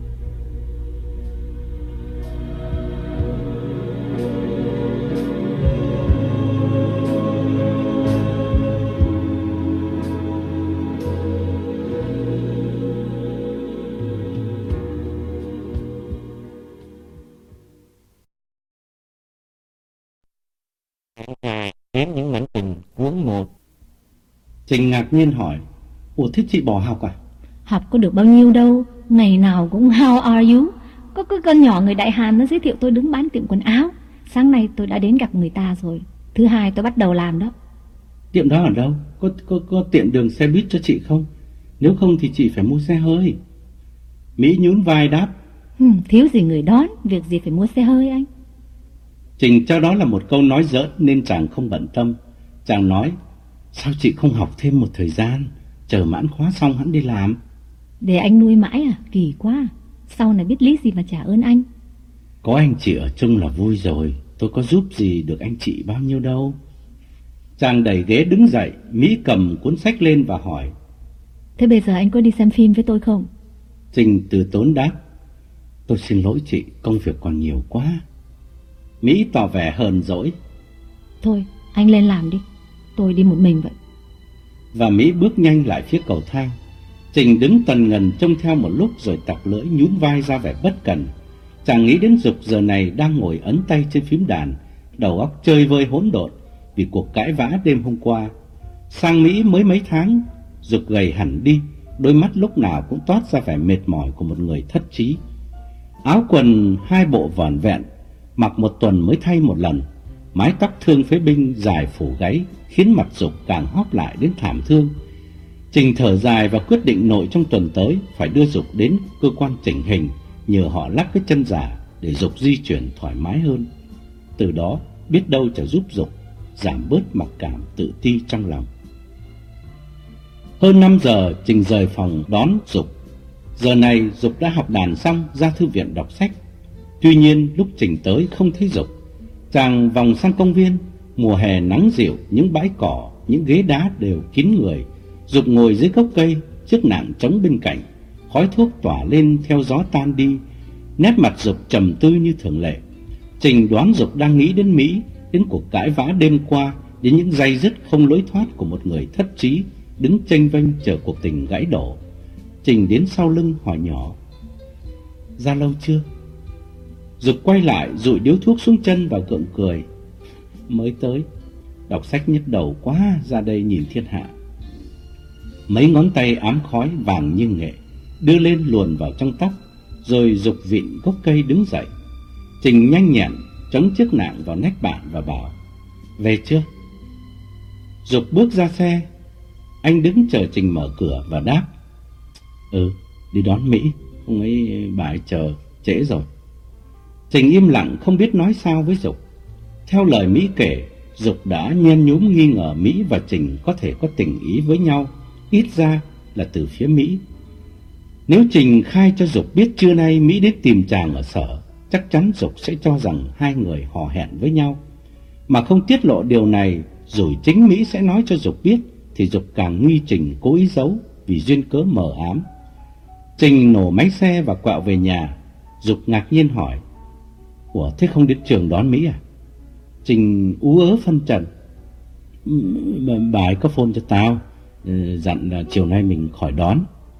Ghém những mảnh tình cuốn một. Trình ngạc nhiên hỏi: Ủa thế chị bỏ học à? Học có được bao nhiêu đâu. Ngày nào cũng how are you. Có cái con nhỏ người Đại Hàn nó giới thiệu tôi đứng bán tiệm quần áo. Sáng nay tôi đã đến gặp người ta rồi. Thứ hai tôi bắt đầu làm đó. Tiệm đó ở đâu? Có, có, có tiện đường xe buýt cho chị không? Nếu không thì chị phải mua xe hơi. Mỹ nhún vai đáp: ừ, Thiếu gì người đón, việc gì phải mua xe hơi anh. Trình cho đó là một câu nói giỡn nên chàng không bận tâm. Chàng nói: Sao chị không học thêm một thời gian, chờ mãn khóa xong hẵng đi làm? Để anh nuôi mãi à? Kỳ quá. Sau này biết lý gì mà trả ơn anh. Có anh chị ở chung là vui rồi. Tôi có giúp gì được anh chị bao nhiêu đâu. Chàng đẩy ghế đứng dậy. Mỹ cầm cuốn sách lên và hỏi: Thế bây giờ anh có đi xem phim với tôi không? Trình từ tốn đáp: Tôi xin lỗi chị, công việc còn nhiều quá. Mỹ tỏ vẻ hờn dỗi: Thôi anh lên làm đi, tôi đi một mình vậy. Và Mỹ bước nhanh lại phía cầu thang. Trình đứng tần ngần trông theo một lúc rồi tặc lưỡi nhún vai ra vẻ bất cần. Chàng nghĩ đến Dục giờ này đang ngồi ấn tay trên phím đàn, đầu óc chơi vơi hỗn độn vì cuộc cãi vã đêm hôm qua. Sang Mỹ mới mấy tháng, Dục gầy hẳn đi, đôi mắt lúc nào cũng toát ra vẻ mệt mỏi của một người thất trí. Áo quần hai bộ vỏn vẹn, mặc một tuần mới thay một lần. Mái tóc thương phế binh dài phủ gáy khiến mặt Dục càng hóp lại đến thảm thương. Trình thở dài và quyết định nội trong tuần tới phải đưa Dục đến cơ quan chỉnh hình, nhờ họ lắp cái chân giả để Dục di chuyển thoải mái hơn. Từ đó biết đâu sẽ giúp Dục giảm bớt mặc cảm tự ti trong lòng. Hơn năm giờ Trình rời phòng đón Dục. Giờ này Dục đã học đàn xong, ra thư viện đọc sách. Tuy nhiên lúc Trình tới không thấy Dục. Chàng vòng sang công viên. Mùa hè nắng dịu, những bãi cỏ, những ghế đá đều kín người. Dục ngồi dưới gốc cây, chiếc nạng trống bên cạnh. Khói thuốc tỏa lên theo gió tan đi. Nét mặt Dục trầm tư như thường lệ. Trình đoán Dục đang nghĩ đến Mỹ, đến cuộc cãi vã đêm qua, đến những day dứt không lối thoát của một người thất trí, đứng chênh vênh chờ cuộc tình gãy đổ. Trình đến sau lưng hỏi nhỏ: Ra lâu chưa? Dục quay lại dụi điếu thuốc xuống chân và gượng cười: Mới tới. Đọc sách nhức đầu quá, ra đây nhìn thiên hạ. Mấy ngón tay ám khói vàng như nghệ đưa lên luồn vào trong tóc. Rồi Dục vịn gốc cây đứng dậy. Trình nhanh nhẹn chống chiếc nạng vào nách bạn và bảo: Về chưa? Dục bước ra xe. Anh đứng chờ Trình mở cửa và đáp: Ừ, đi đón Mỹ. Ông ấy bà ấy chờ, trễ rồi. Trình im lặng không biết nói sao với Dục. Theo lời Mỹ kể, Dục đã nhen nhúm nghi ngờ Mỹ và Trình có thể có tình ý với nhau, ít ra là từ phía Mỹ. Nếu Trình khai cho Dục biết trưa nay Mỹ đến tìm chàng ở sở, chắc chắn Dục sẽ cho rằng hai người hò hẹn với nhau. Mà không tiết lộ điều này, rồi chính Mỹ sẽ nói cho Dục biết, thì Dục càng nghi Trình cố ý giấu vì duyên cớ mờ ám. Trình nổ máy xe và quẹo về nhà. Dục ngạc nhiên hỏi: Ủa, thế không đến trường đón Mỹ à? Trình ú ớ phân trần: Bà ấy có phone cho tao, dặn là chiều nay mình khỏi đón.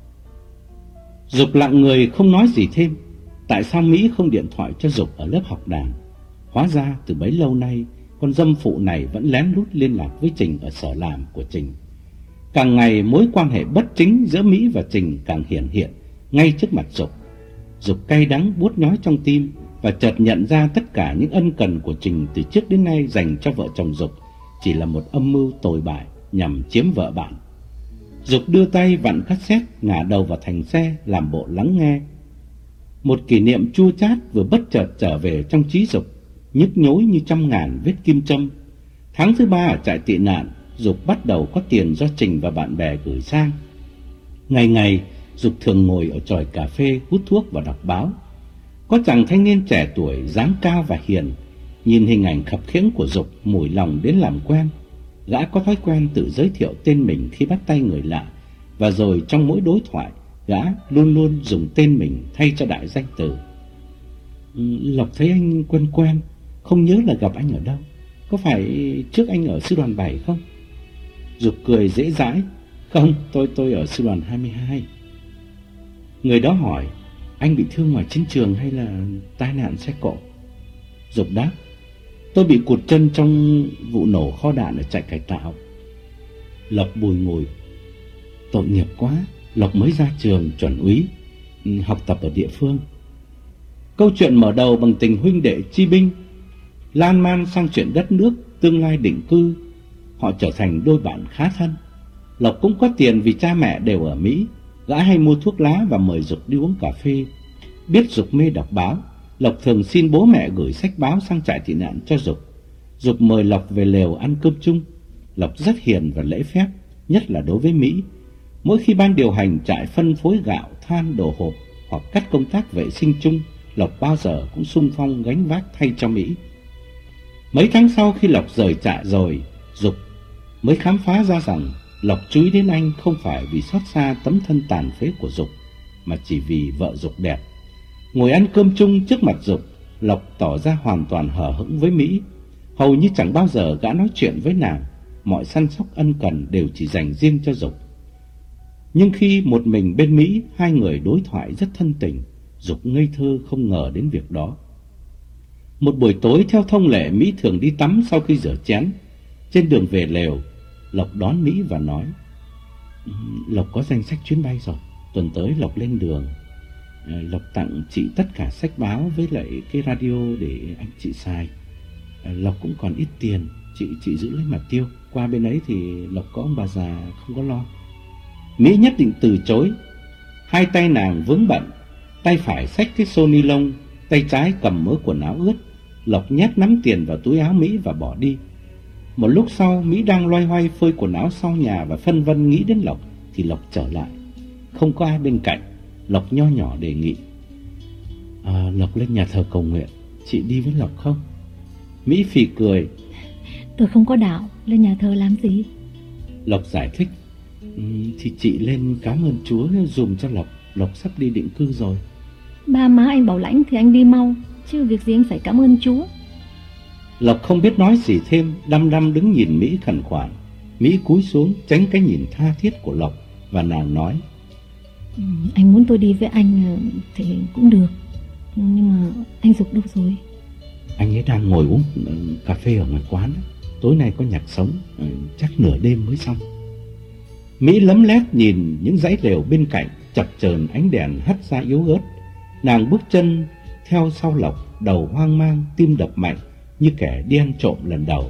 Dục lặng người không nói gì thêm. Tại sao Mỹ không điện thoại cho Dục ở lớp học đàn? Hóa ra từ bấy lâu nay, con dâm phụ này vẫn lén lút liên lạc với Trình ở sở làm của Trình. Càng ngày mối quan hệ bất chính giữa Mỹ và Trình càng hiển hiện ngay trước mặt Dục. Dục cay đắng buốt nhói trong tim và chợt nhận ra tất cả những ân cần của Trình từ trước đến nay dành cho vợ chồng Dục chỉ là một âm mưu tồi bại nhằm chiếm vợ bạn. Dục đưa tay vặn cassette, ngả đầu vào thành xe làm bộ lắng nghe. Một kỷ niệm chua chát vừa bất chợt trở về trong trí Dục, nhức nhối như trăm ngàn vết kim châm. Tháng thứ ba ở trại tị nạn, Dục bắt đầu có tiền do Trình và bạn bè gửi sang. Ngày ngày, Dục thường ngồi ở chòi cà phê hút thuốc và đọc báo. Có chàng thanh niên trẻ tuổi dáng cao và hiền, nhìn hình ảnh khập khiễng của Dục mủi lòng đến làm quen. Gã có thói quen tự giới thiệu tên mình khi bắt tay người lạ, và rồi trong mỗi đối thoại, gã luôn luôn dùng tên mình thay cho đại danh từ. Lộc thấy anh quen quen, không nhớ là gặp anh ở đâu. Có phải trước anh ở sư đoàn bảy không? Dục cười dễ dãi: Không, tôi tôi ở sư đoàn hai mươi hai. Người đó hỏi: Anh bị thương ngoài chiến trường hay là tai nạn xe cộ? Dục đáp: Tôi bị cụt chân trong vụ nổ kho đạn ở trại cải tạo. Lộc bùi ngùi: Tội nghiệp quá, Lộc mới ra trường chuẩn úy, học tập ở địa phương. Câu chuyện mở đầu bằng tình huynh đệ chi binh, lan man sang chuyện đất nước, tương lai định cư. Họ trở thành đôi bạn khá thân. Lộc cũng có tiền vì cha mẹ đều ở Mỹ. Gã hay mua thuốc lá và mời Dục đi uống cà phê. Biết Dục mê đọc báo, Lộc thường xin bố mẹ gửi sách báo sang trại tị nạn cho Dục. Dục mời Lộc về lều ăn cơm chung. Lộc rất hiền và lễ phép, nhất là đối với Mỹ. Mỗi khi ban điều hành trại phân phối gạo, than, đồ hộp hoặc cắt công tác vệ sinh chung, Lộc bao giờ cũng xung phong gánh vác thay cho Mỹ. Mấy tháng sau khi Lộc rời trại rồi, Dục mới khám phá ra rằng Lộc chú ý đến anh không phải vì xót xa tấm thân tàn phế của Dục, mà chỉ vì vợ Dục đẹp. Ngồi ăn cơm chung trước mặt Dục, Lộc tỏ ra hoàn toàn hờ hững với Mỹ. Hầu như chẳng bao giờ gã nói chuyện với nàng, mọi săn sóc ân cần đều chỉ dành riêng cho Dục. Nhưng khi một mình bên Mỹ, hai người đối thoại rất thân tình. Dục ngây thơ không ngờ đến việc đó. Một buổi tối theo thông lệ, Mỹ thường đi tắm sau khi rửa chén. Trên đường về lều, Lộc đón Mỹ và nói: Lộc có danh sách chuyến bay rồi, tuần tới Lộc lên đường. Lộc tặng chị tất cả sách báo với lại cái radio để anh chị xài. Lộc cũng còn ít tiền, chị chị giữ lấy mà tiêu. Qua bên ấy thì Lộc có ông bà già không có lo. Mỹ nhất định từ chối. Hai tay nàng vướng bận, tay phải xách cái xô ni lông, tay trái cầm mớ quần áo ướt. Lộc nhét nắm tiền vào túi áo Mỹ và bỏ đi. Một lúc sau, Mỹ đang loay hoay phơi quần áo sau nhà và phân vân nghĩ đến Lộc, thì Lộc trở lại. Không có ai bên cạnh, Lộc nho nhỏ đề nghị: à, Lộc lên nhà thờ cầu nguyện, chị đi với Lộc không? Mỹ phì cười: Tôi không có đạo, lên nhà thờ làm gì? Lộc giải thích: Thì chị lên cảm ơn Chúa dùm cho Lộc, Lộc sắp đi định cư rồi. Ba má anh bảo lãnh thì anh đi mau, chứ việc gì anh phải cảm ơn Chúa. Lộc không biết nói gì thêm, đăm đăm đứng nhìn Mỹ khẩn khoản. Mỹ cúi xuống tránh cái nhìn tha thiết của Lộc, và nàng nói: ừ, Anh muốn tôi đi với anh thì cũng được, nhưng mà anh Dục đâu rồi? Anh ấy đang ngồi uống cà phê ở ngoài quán. Tối nay có nhạc sống, chắc nửa đêm mới xong. Mỹ lấm lét nhìn những dãy lều bên cạnh, chập chờn ánh đèn hắt ra yếu ớt. Nàng bước chân theo sau Lộc, đầu hoang mang, tim đập mạnh như kẻ đi ăn trộm lần đầu.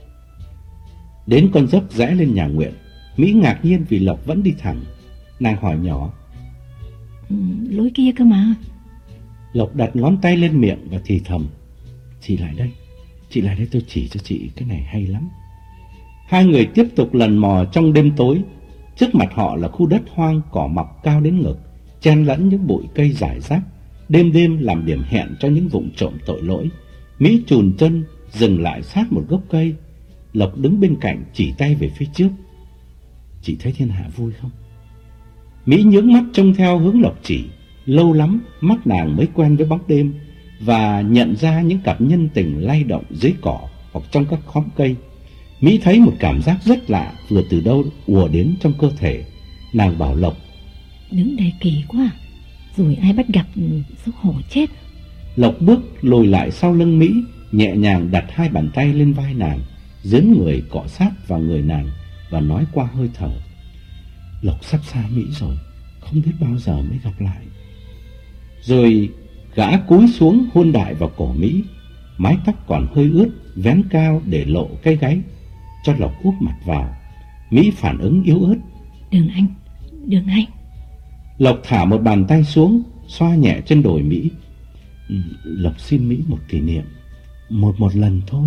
Đến con dốc rẽ lên nhà nguyện, Mỹ ngạc nhiên vì Lộc vẫn đi thẳng. Nàng hỏi nhỏ: ừ, Lối kia cơ mà. Lộc đặt ngón tay lên miệng và thì thầm: Chị lại đây, chị lại đây tôi chỉ cho chị, cái này hay lắm. Hai người tiếp tục lần mò trong đêm tối. Trước mặt họ là khu đất hoang, cỏ mọc cao đến ngực. chen lẫn những bụi cây rải rác, đêm đêm làm điểm hẹn cho những vụng trộm tội lỗi. Mỹ chùn chân dừng lại sát một gốc cây. Lộc đứng bên cạnh chỉ tay về phía trước. Chị thấy thiên hạ vui không? Mỹ nhướng mắt trông theo hướng Lộc chỉ. Lâu lắm mắt nàng mới quen với bóng đêm và nhận ra những cặp nhân tình lay động dưới cỏ hoặc trong các khóm cây. Mỹ thấy một cảm giác rất lạ vừa từ đâu ùa đến trong cơ thể. Nàng bảo Lộc: Đứng đây kỳ quá, rồi ai bắt gặp xấu hổ chết. Lộc bước lùi lại sau lưng Mỹ, nhẹ nhàng đặt hai bàn tay lên vai nàng, dướn người cọ sát vào người nàng và nói qua hơi thở: Lộc sắp xa Mỹ rồi, không biết bao giờ mới gặp lại. Rồi gã cúi xuống hôn đại vào cổ Mỹ. Mái tóc còn hơi ướt, vén cao để lộ cái gáy, cho Lộc úp mặt vào. Mỹ phản ứng yếu ớt: Đừng anh, đừng anh. Lộc thả một bàn tay xuống, xoa nhẹ trên đồi Mỹ. Lộc xin Mỹ một kỷ niệm, một một lần thôi.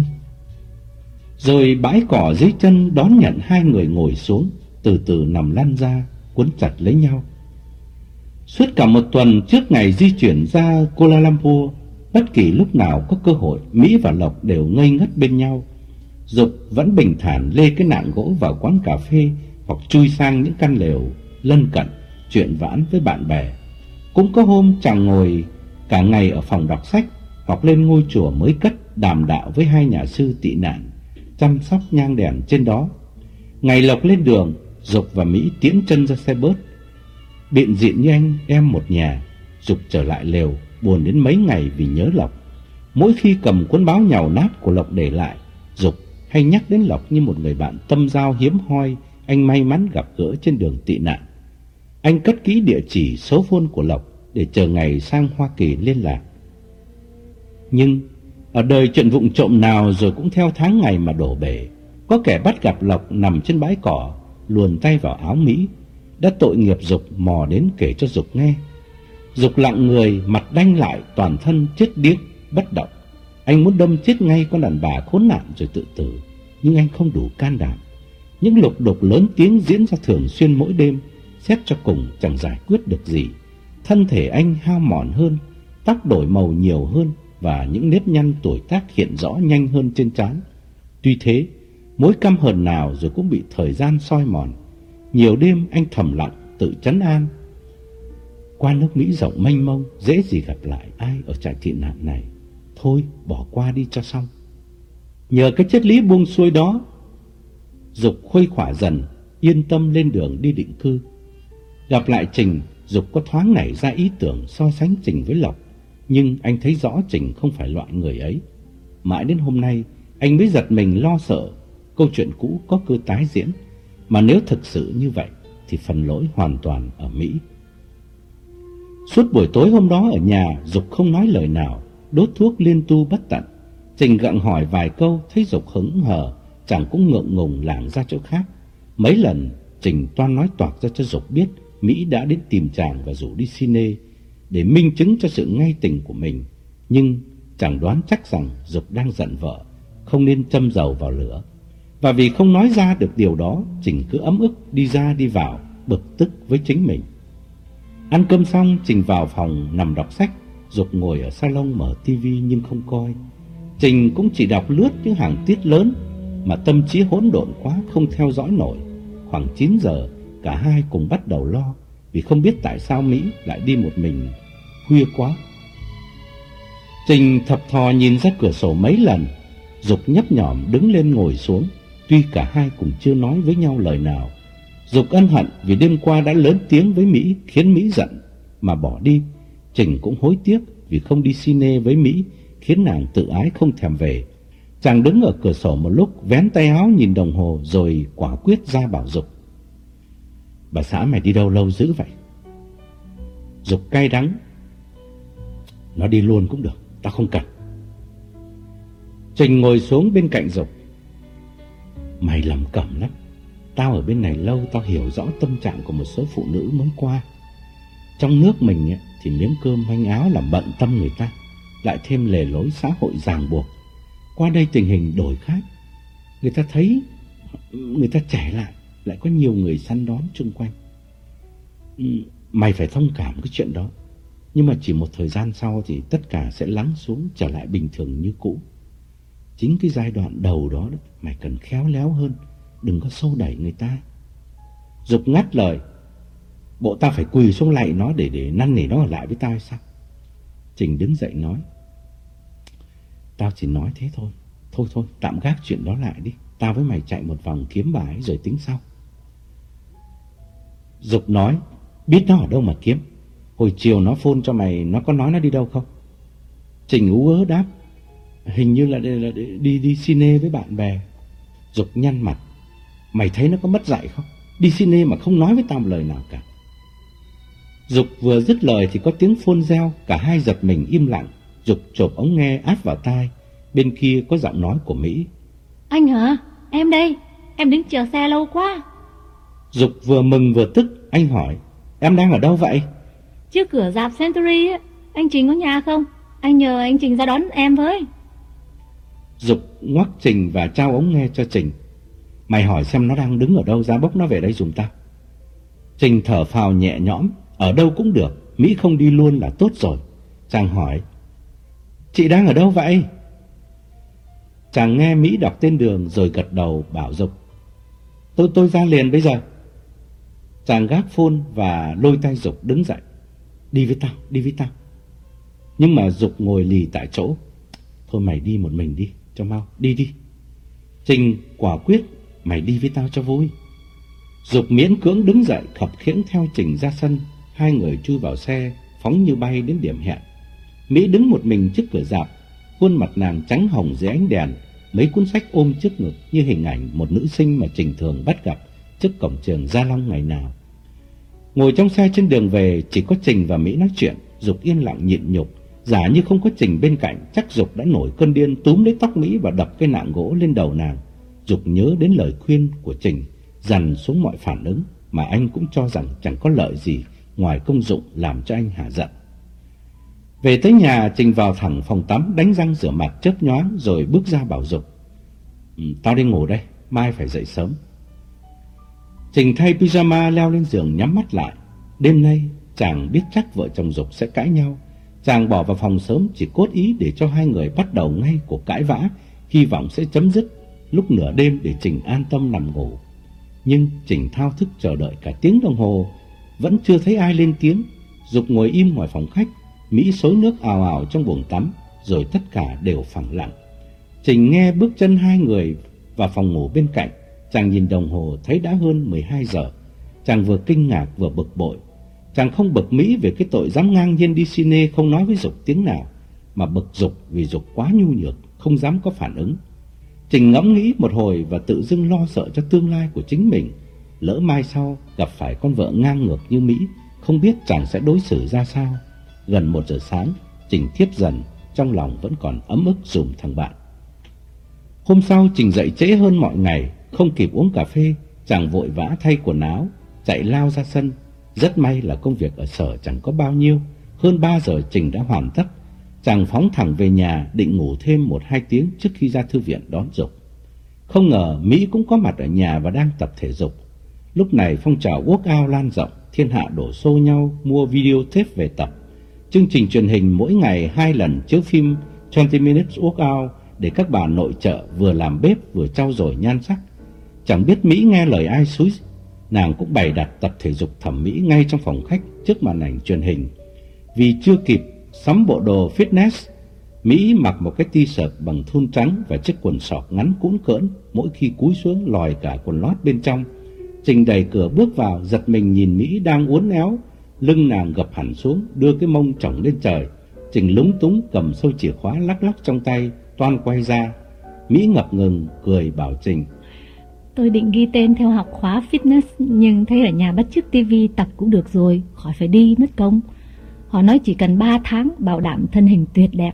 Rồi bãi cỏ dưới chân đón nhận hai người ngồi xuống, từ từ nằm lăn ra, quấn chặt lấy nhau. Suốt cả một tuần trước ngày di chuyển ra Kuala Lumpur, bất kỳ lúc nào có cơ hội, Mỹ và Lộc đều ngây ngất bên nhau. Dục vẫn bình thản lê cái nạng gỗ vào quán cà phê hoặc chui sang những căn lều lân cận chuyện vãn với bạn bè. Cũng có hôm chàng ngồi cả ngày ở phòng đọc sách hoặc lên ngôi chùa mới cất đàm đạo với hai nhà sư tị nạn, chăm sóc nhang đèn trên đó. Ngày Lộc lên đường, Dục và Mỹ tiến chân ra xe bớt. Biện diện như anh em một nhà, Dục trở lại lều buồn đến mấy ngày vì nhớ Lộc. Mỗi khi cầm cuốn báo nhàu nát của Lộc để lại, Dục hay nhắc đến Lộc như một người bạn tâm giao hiếm hoi anh may mắn gặp gỡ trên đường tị nạn. Anh cất kỹ địa chỉ, số phone của Lộc để chờ ngày sang Hoa Kỳ liên lạc. Nhưng ở đời chuyện vụng trộm nào rồi cũng theo tháng ngày mà đổ bể. Có kẻ bắt gặp Lộc nằm trên bãi cỏ, luồn tay vào áo Mỹ, đã tội nghiệp Dục mò đến kể cho Dục nghe. Dục lặng người, mặt đanh lại, toàn thân chết điếc, bất động. Anh muốn đâm chết ngay con đàn bà khốn nạn rồi tự tử, nhưng anh không đủ can đảm. Những lục đục lớn tiếng diễn ra thường xuyên mỗi đêm, xét cho cùng chẳng giải quyết được gì. Thân thể anh hao mòn hơn, tóc đổi màu nhiều hơn và những nếp nhăn tuổi tác hiện rõ nhanh hơn trên trán. Tuy thế, mối căm hờn nào rồi cũng bị thời gian soi mòn. Nhiều đêm anh thầm lặng tự trấn an. Qua nước Mỹ rộng mênh mông, dễ gì gặp lại ai ở trại tị nạn này. Thôi bỏ qua đi cho xong. Nhờ cái triết lý buông xuôi đó, Dục khuây khỏa dần, yên tâm lên đường đi định cư. Gặp lại Trình, Dục có thoáng nảy ra ý tưởng so sánh Trình với Lộc, nhưng anh thấy rõ Trình không phải loại người ấy. Mãi đến hôm nay, anh mới giật mình lo sợ câu chuyện cũ có cơ tái diễn, mà nếu thực sự như vậy thì phần lỗi hoàn toàn ở Mỹ. Suốt buổi tối hôm đó ở nhà, Dục không nói lời nào, đốt thuốc liên tu bất tận. Trình gặng hỏi vài câu, thấy Dục hững hờ, chàng cũng ngượng ngùng lảng ra chỗ khác. Mấy lần Trình toan nói toạc ra cho Dục biết Mỹ đã đến tìm chàng và rủ đi cine để minh chứng cho sự ngay tình của mình. Nhưng chàng đoán chắc rằng Dục đang giận vợ, không nên châm dầu vào lửa. Và vì không nói ra được điều đó, Trình cứ ấm ức đi ra đi vào, bực tức với chính mình. Ăn cơm xong, Trình vào phòng nằm đọc sách. Dục ngồi ở salon mở tivi nhưng không coi. Trình cũng chỉ đọc lướt những hàng tiết lớn mà tâm trí hỗn độn quá không theo dõi nổi. Khoảng chín giờ, cả hai cùng bắt đầu lo, vì không biết tại sao Mỹ lại đi một mình khuya quá. Trình thập thò nhìn ra cửa sổ mấy lần. Dục nhấp nhỏm đứng lên ngồi xuống. Tuy cả hai cùng chưa nói với nhau lời nào. Dục ân hận vì đêm qua đã lớn tiếng với Mỹ, khiến Mỹ giận mà bỏ đi. Trình cũng hối tiếc vì không đi cine với Mỹ, khiến nàng tự ái không thèm về. Chàng đứng ở cửa sổ một lúc, vén tay áo nhìn đồng hồ, rồi quả quyết ra bảo Dục: Bà xã mày đi đâu lâu dữ vậy? Dục cay đắng: Nó đi luôn cũng được, tao không cần. Trình ngồi xuống bên cạnh Dục: Mày lầm cẩm lắm. Tao ở bên này lâu, tao hiểu rõ tâm trạng của một số phụ nữ mới qua. Trong nước mình ấy, thì miếng cơm manh áo làm bận tâm người ta, lại thêm lề lối xã hội ràng buộc. Qua đây tình hình đổi khác. Người ta thấy người ta trẻ lại, lại có nhiều người săn đón chung quanh. Mày phải thông cảm cái chuyện đó. Nhưng mà chỉ một thời gian sau thì tất cả sẽ lắng xuống, trở lại bình thường như cũ. Chính cái giai đoạn đầu đó, đó mày cần khéo léo hơn, đừng có xô đẩy người ta. Dục ngắt lời. Bộ tao phải quỳ xuống lạy nó để để năn nỉ nó ở lại với tao hay sao? Trình đứng dậy nói. Tao chỉ nói thế thôi. Thôi thôi, tạm gác chuyện đó lại đi. Tao với mày chạy một vòng kiếm bà ấy rồi tính sau. Dục nói. Biết nó ở đâu mà kiếm? Hồi chiều nó phone cho mày, nó có nói nó đi đâu không? Trình ú ớ đáp. Hình như là đi, là đi, đi cine với bạn bè. Dục nhăn mặt. Mày thấy nó có mất dạy không? Đi cine mà không nói với tao một lời nào cả. Dục vừa dứt lời thì có tiếng phone reo. Cả hai giật mình im lặng. Dục chộp ống nghe áp vào tai. Bên kia có giọng nói của Mỹ. Anh hả? Em đây. Em đứng chờ xe lâu quá. Dục vừa mừng vừa tức. Anh hỏi. Em đang ở đâu vậy? Trước cửa rạp Century. Anh Trình có nhà không? Anh nhờ anh Trình ra đón em với. Dục ngoắc Trình và trao ống nghe cho Trình. Mày hỏi xem nó đang đứng ở đâu, ra bốc nó về đây giùm tao. Trình thở phào nhẹ nhõm. Ở đâu cũng được, Mỹ không đi luôn là tốt rồi. Chàng hỏi. Chị đang ở đâu vậy? Chàng nghe Mỹ đọc tên đường rồi gật đầu bảo Dục. Tôi tôi ra liền bây giờ. Chàng gác phone và lôi tay Dục đứng dậy. Đi với tao, đi với tao. Nhưng mà Dục ngồi lì tại chỗ. Thôi mày đi một mình đi, cho mau, đi đi. Trình quả quyết. Mày đi với tao cho vui. Dục miễn cưỡng đứng dậy, khập khiễng theo Trình ra sân. Hai người chui vào xe, phóng như bay đến điểm hẹn. Mỹ đứng một mình trước cửa rạp. Khuôn mặt nàng trắng hồng dưới ánh đèn. Mấy cuốn sách ôm trước ngực như hình ảnh một nữ sinh mà Trình thường bắt gặp trước cổng trường Gia Long ngày nào. Ngồi trong xe trên đường về, chỉ có Trình và Mỹ nói chuyện. Dục yên lặng nhịn nhục. Giả như không có Trình bên cạnh, chắc Dục đã nổi cơn điên túm lấy tóc Mỹ và đập cái nạng gỗ lên đầu nàng. Dục nhớ đến lời khuyên của Trình, dằn xuống mọi phản ứng mà anh cũng cho rằng chẳng có lợi gì ngoài công dụng làm cho anh hả giận. Về tới nhà, Trình vào thẳng phòng tắm, đánh răng rửa mặt chớp nhoáng rồi bước ra bảo Dục. Ừ, tao đi ngủ đây, mai phải dậy sớm. Trình thay pyjama leo lên giường nhắm mắt lại. Đêm nay chàng biết chắc vợ chồng Dục sẽ cãi nhau. Chàng bỏ vào phòng sớm chỉ cốt ý để cho hai người bắt đầu ngay cuộc cãi vã, hy vọng sẽ chấm dứt lúc nửa đêm để Trình an tâm nằm ngủ. Nhưng Trình thao thức chờ đợi cả tiếng đồng hồ, vẫn chưa thấy ai lên tiếng. Dục ngồi im ngoài phòng khách, Mỹ xối nước ào ào trong buồng tắm, rồi tất cả đều phẳng lặng. Trình nghe bước chân hai người vào phòng ngủ bên cạnh. Chàng nhìn đồng hồ thấy đã hơn mười hai giờ. Chàng vừa kinh ngạc vừa bực bội. Chàng không bực Mỹ về cái tội dám ngang nhiên đi cine không nói với Dục tiếng nào, mà bực Dục vì Dục quá nhu nhược, không dám có phản ứng. Trình ngẫm nghĩ một hồi và tự dưng lo sợ cho tương lai của chính mình. Lỡ mai sau gặp phải con vợ ngang ngược như Mỹ, không biết chàng sẽ đối xử ra sao. Gần một giờ sáng, Trình thiếp dần, trong lòng vẫn còn ấm ức dùm thằng bạn. Hôm sau Trình dậy trễ hơn mọi ngày, không kịp uống cà phê. Chàng vội vã thay quần áo, chạy lao ra sân. Rất may là công việc ở sở chẳng có bao nhiêu. Hơn ba giờ Trình đã hoàn tất. Chàng phóng thẳng về nhà, định ngủ thêm một hai tiếng trước khi ra thư viện đón Dục. Không ngờ Mỹ cũng có mặt ở nhà và đang tập thể dục. Lúc này phong trào workout lan rộng, thiên hạ đổ xô nhau mua video tape về tập. Chương trình truyền hình mỗi ngày hai lần chiếu phim hai mươi minutes workout để các bà nội trợ vừa làm bếp vừa trau dồi nhan sắc. Chẳng biết Mỹ nghe lời ai xúi, nàng cũng bày đặt tập thể dục thẩm mỹ ngay trong phòng khách trước màn ảnh truyền hình. Vì chưa kịp sắm bộ đồ fitness, Mỹ mặc một cái t-shirt bằng thun trắng và chiếc quần sọt ngắn cũn cỡn, mỗi khi cúi xuống lòi cả quần lót bên trong. Trình đẩy cửa bước vào, giật mình nhìn Mỹ đang uốn éo, lưng nàng gập hẳn xuống, đưa cái mông chổng lên trời. Trình lúng túng cầm sâu chìa khóa lắc lắc trong tay, toan quay ra. Mỹ ngập ngừng cười bảo Trình: Tôi định ghi tên theo học khóa fitness, nhưng thấy ở nhà bắt chước tivi tập cũng được rồi, khỏi phải đi mất công. Họ nói chỉ cần ba tháng bảo đảm thân hình tuyệt đẹp.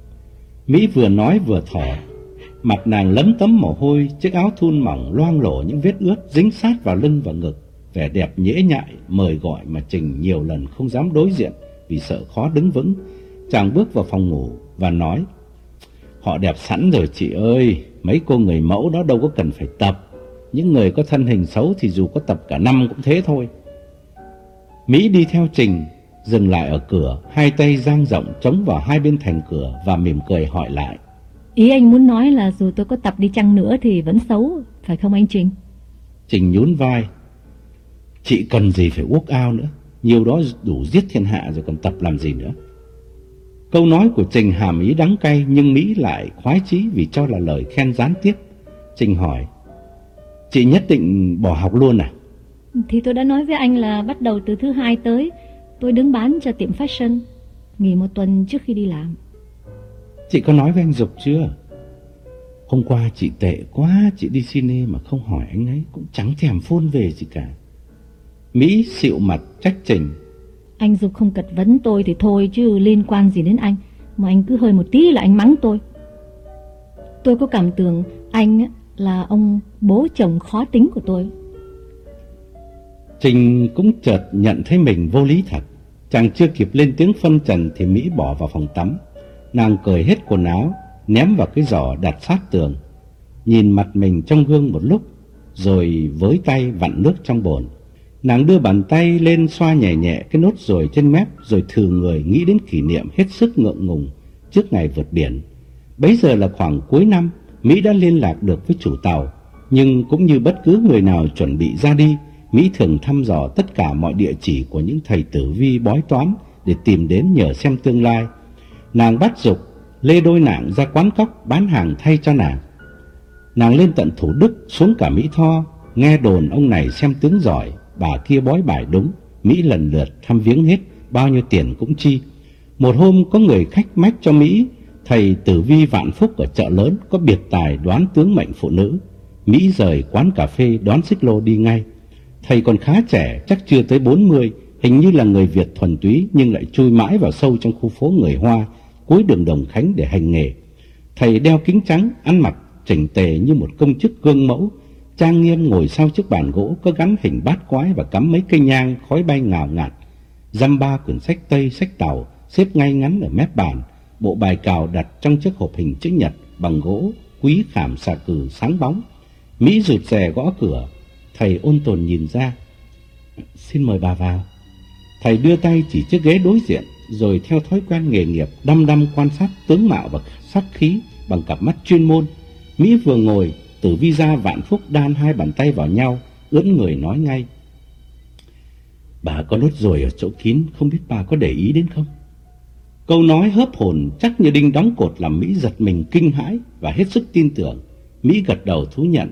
Mỹ vừa nói vừa thỏ. Mặt nàng lấm tấm mồ hôi, chiếc áo thun mỏng loang lổ những vết ướt dính sát vào lưng và ngực. Vẻ đẹp nhễ nhại, mời gọi mà Trình nhiều lần không dám đối diện vì sợ khó đứng vững. Chàng bước vào phòng ngủ và nói: Họ đẹp sẵn rồi chị ơi, mấy cô người mẫu đó đâu có cần phải tập. Những người có thân hình xấu thì dù có tập cả năm cũng thế thôi. Mỹ đi theo Trình, dừng lại ở cửa, hai tay dang rộng chống vào hai bên thành cửa và mỉm cười hỏi lại. Ý anh muốn nói là dù tôi có tập đi chăng nữa thì vẫn xấu, phải không anh Trình? Trình nhún vai. Chị cần gì phải uốc ao nữa, nhiều đó đủ giết thiên hạ rồi còn tập làm gì nữa. Câu nói của Trình hàm ý đắng cay, nhưng Mỹ lại khoái chí vì cho là lời khen gián tiếp. Trình hỏi, chị nhất định bỏ học luôn à? Thì tôi đã nói với anh là bắt đầu từ thứ hai tới tôi đứng bán cho tiệm fashion, nghỉ một tuần trước khi đi làm. Chị có nói với anh Dục chưa? Hôm qua chị tệ quá, chị đi cine mà không hỏi anh ấy, cũng chẳng thèm phone về gì cả. Mỹ xịu mặt trách Trình. Anh Dục không cật vấn tôi thì thôi, chứ liên quan gì đến anh, mà anh cứ hơi một tí là anh mắng tôi. Tôi có cảm tưởng anh là ông bố chồng khó tính của tôi. Trình cũng chợt nhận thấy mình vô lý thật. Chàng chưa kịp lên tiếng phân trần thì Mỹ bỏ vào phòng tắm. Nàng cởi hết quần áo, ném vào cái giỏ đặt sát tường, nhìn mặt mình trong gương một lúc, rồi với tay vặn nước trong bồn. Nàng đưa bàn tay lên xoa nhẹ nhẹ cái nốt ruồi trên mép, rồi thừ người nghĩ đến kỷ niệm hết sức ngượng ngùng trước ngày vượt biển. Bấy giờ là khoảng cuối năm, Mỹ đã liên lạc được với chủ tàu, nhưng cũng như bất cứ người nào chuẩn bị ra đi, Mỹ thường thăm dò tất cả mọi địa chỉ của những thầy tử vi bói toán để tìm đến nhờ xem tương lai. Nàng bắt Dục lê đôi nàng ra quán cóc bán hàng thay cho nàng. Nàng lên tận Thủ Đức, xuống cả Mỹ Tho, nghe đồn ông này xem tướng giỏi, bà kia bói bài đúng. Mỹ lần lượt thăm viếng hết, bao nhiêu tiền cũng chi. Một hôm có người khách mách cho Mỹ thầy tử vi Vạn Phúc ở chợ lớn có biệt tài đoán tướng mệnh phụ nữ. Mỹ rời quán cà phê đón xích lô đi ngay. Thầy còn khá trẻ, chắc chưa tới bốn mươi, hình như là người Việt thuần túy, nhưng lại chui mãi vào sâu trong khu phố người Hoa cuối đường Đồng Khánh để hành nghề. Thầy đeo kính trắng, ăn mặc chỉnh tề như một công chức gương mẫu, trang nghiêm ngồi sau chiếc bàn gỗ có gắn hình bát quái và cắm mấy cây nhang khói bay ngào ngạt. Dăm ba quyển sách Tây, sách Tàu xếp ngay ngắn ở mép bàn, bộ bài cào đặt trong chiếc hộp hình chữ nhật bằng gỗ quý khảm xà cừ sáng bóng. Mỹ rụt rè gõ cửa. Thầy ôn tồn nhìn ra. Xin mời bà vào. Thầy đưa tay chỉ chiếc ghế đối diện, rồi theo thói quen nghề nghiệp đăm đăm quan sát tướng mạo và sắc khí bằng cặp mắt chuyên môn. Mỹ vừa ngồi, tử vi gia Vạn Phúc đan hai bàn tay vào nhau, ưỡn người nói ngay. Bà có nốt ruồi ở chỗ kín, không biết bà có để ý đến không? Câu nói hớp hồn chắc như đinh đóng cột làm Mỹ giật mình kinh hãi và hết sức tin tưởng. Mỹ gật đầu thú nhận.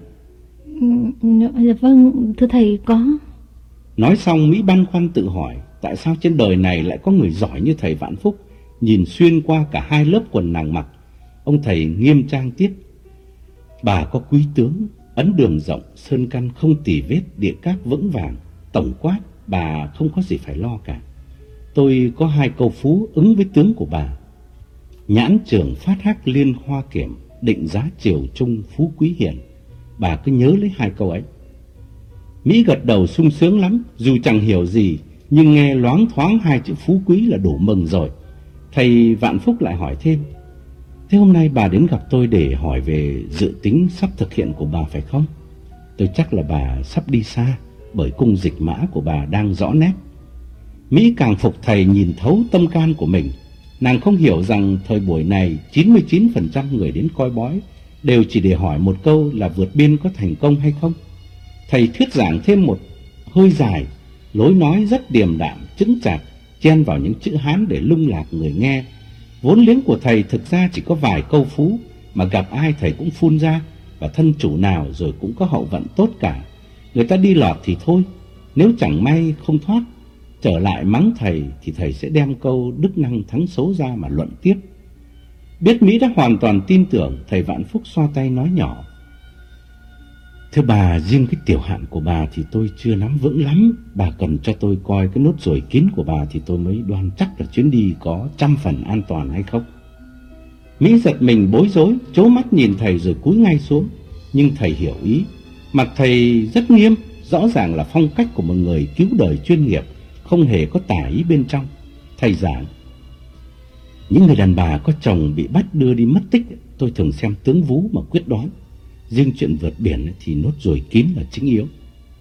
Dạ vâng, thưa thầy có. Nói xong Mỹ băn khoăn tự hỏi, tại sao trên đời này lại có người giỏi như thầy Vạn Phúc, nhìn xuyên qua cả hai lớp quần nàng mặc. Ông thầy nghiêm trang tiếp. Bà có quý tướng, ấn đường rộng, sơn căn không tì vết, địa cát vững vàng. Tổng quát, bà không có gì phải lo cả. Tôi có hai câu phú ứng với tướng của bà. Nhãn trường phát hắc liên hoa kiểm, định giá triều trung phú quý hiển. Bà cứ nhớ lấy hai câu ấy. Mỹ gật đầu sung sướng lắm, dù chẳng hiểu gì, nhưng nghe loáng thoáng hai chữ phú quý là đủ mừng rồi. Thầy Vạn Phúc lại hỏi thêm. Thế hôm nay bà đến gặp tôi để hỏi về dự tính sắp thực hiện của bà phải không? Tôi chắc là bà sắp đi xa, bởi cung dịch mã của bà đang rõ nét. Mỹ càng phục thầy nhìn thấu tâm can của mình. Nàng không hiểu rằng thời buổi này chín mươi chín phần trăm người đến coi bói đều chỉ để hỏi một câu là vượt biên có thành công hay không. Thầy thuyết giảng thêm một hơi dài, lối nói rất điềm đạm, chững chạc, chen vào những chữ Hán để lung lạc người nghe. Vốn liếng của thầy thực ra chỉ có vài câu phú, mà gặp ai thầy cũng phun ra, và thân chủ nào rồi cũng có hậu vận tốt cả. Người ta đi lọt thì thôi, nếu chẳng may không thoát, trở lại mắng thầy thì thầy sẽ đem câu đức năng thắng số ra mà luận tiếp. Biết Mỹ đã hoàn toàn tin tưởng, thầy Vạn Phúc xoa tay nói nhỏ. Thưa bà, riêng cái tiểu hạn của bà thì tôi chưa nắm vững lắm. Bà cần cho tôi coi cái nốt ruồi kín của bà thì tôi mới đoan chắc là chuyến đi có trăm phần an toàn hay không. Mỹ giật mình bối rối, trố mắt nhìn thầy rồi cúi ngay xuống. Nhưng thầy hiểu ý. Mặt thầy rất nghiêm, rõ ràng là phong cách của một người cứu đời chuyên nghiệp, không hề có tà ý bên trong. Thầy giảng. Những người đàn bà có chồng bị bắt đưa đi mất tích, tôi thường xem tướng vú mà quyết đoán. Riêng chuyện vượt biển thì nốt ruồi kín là chính yếu.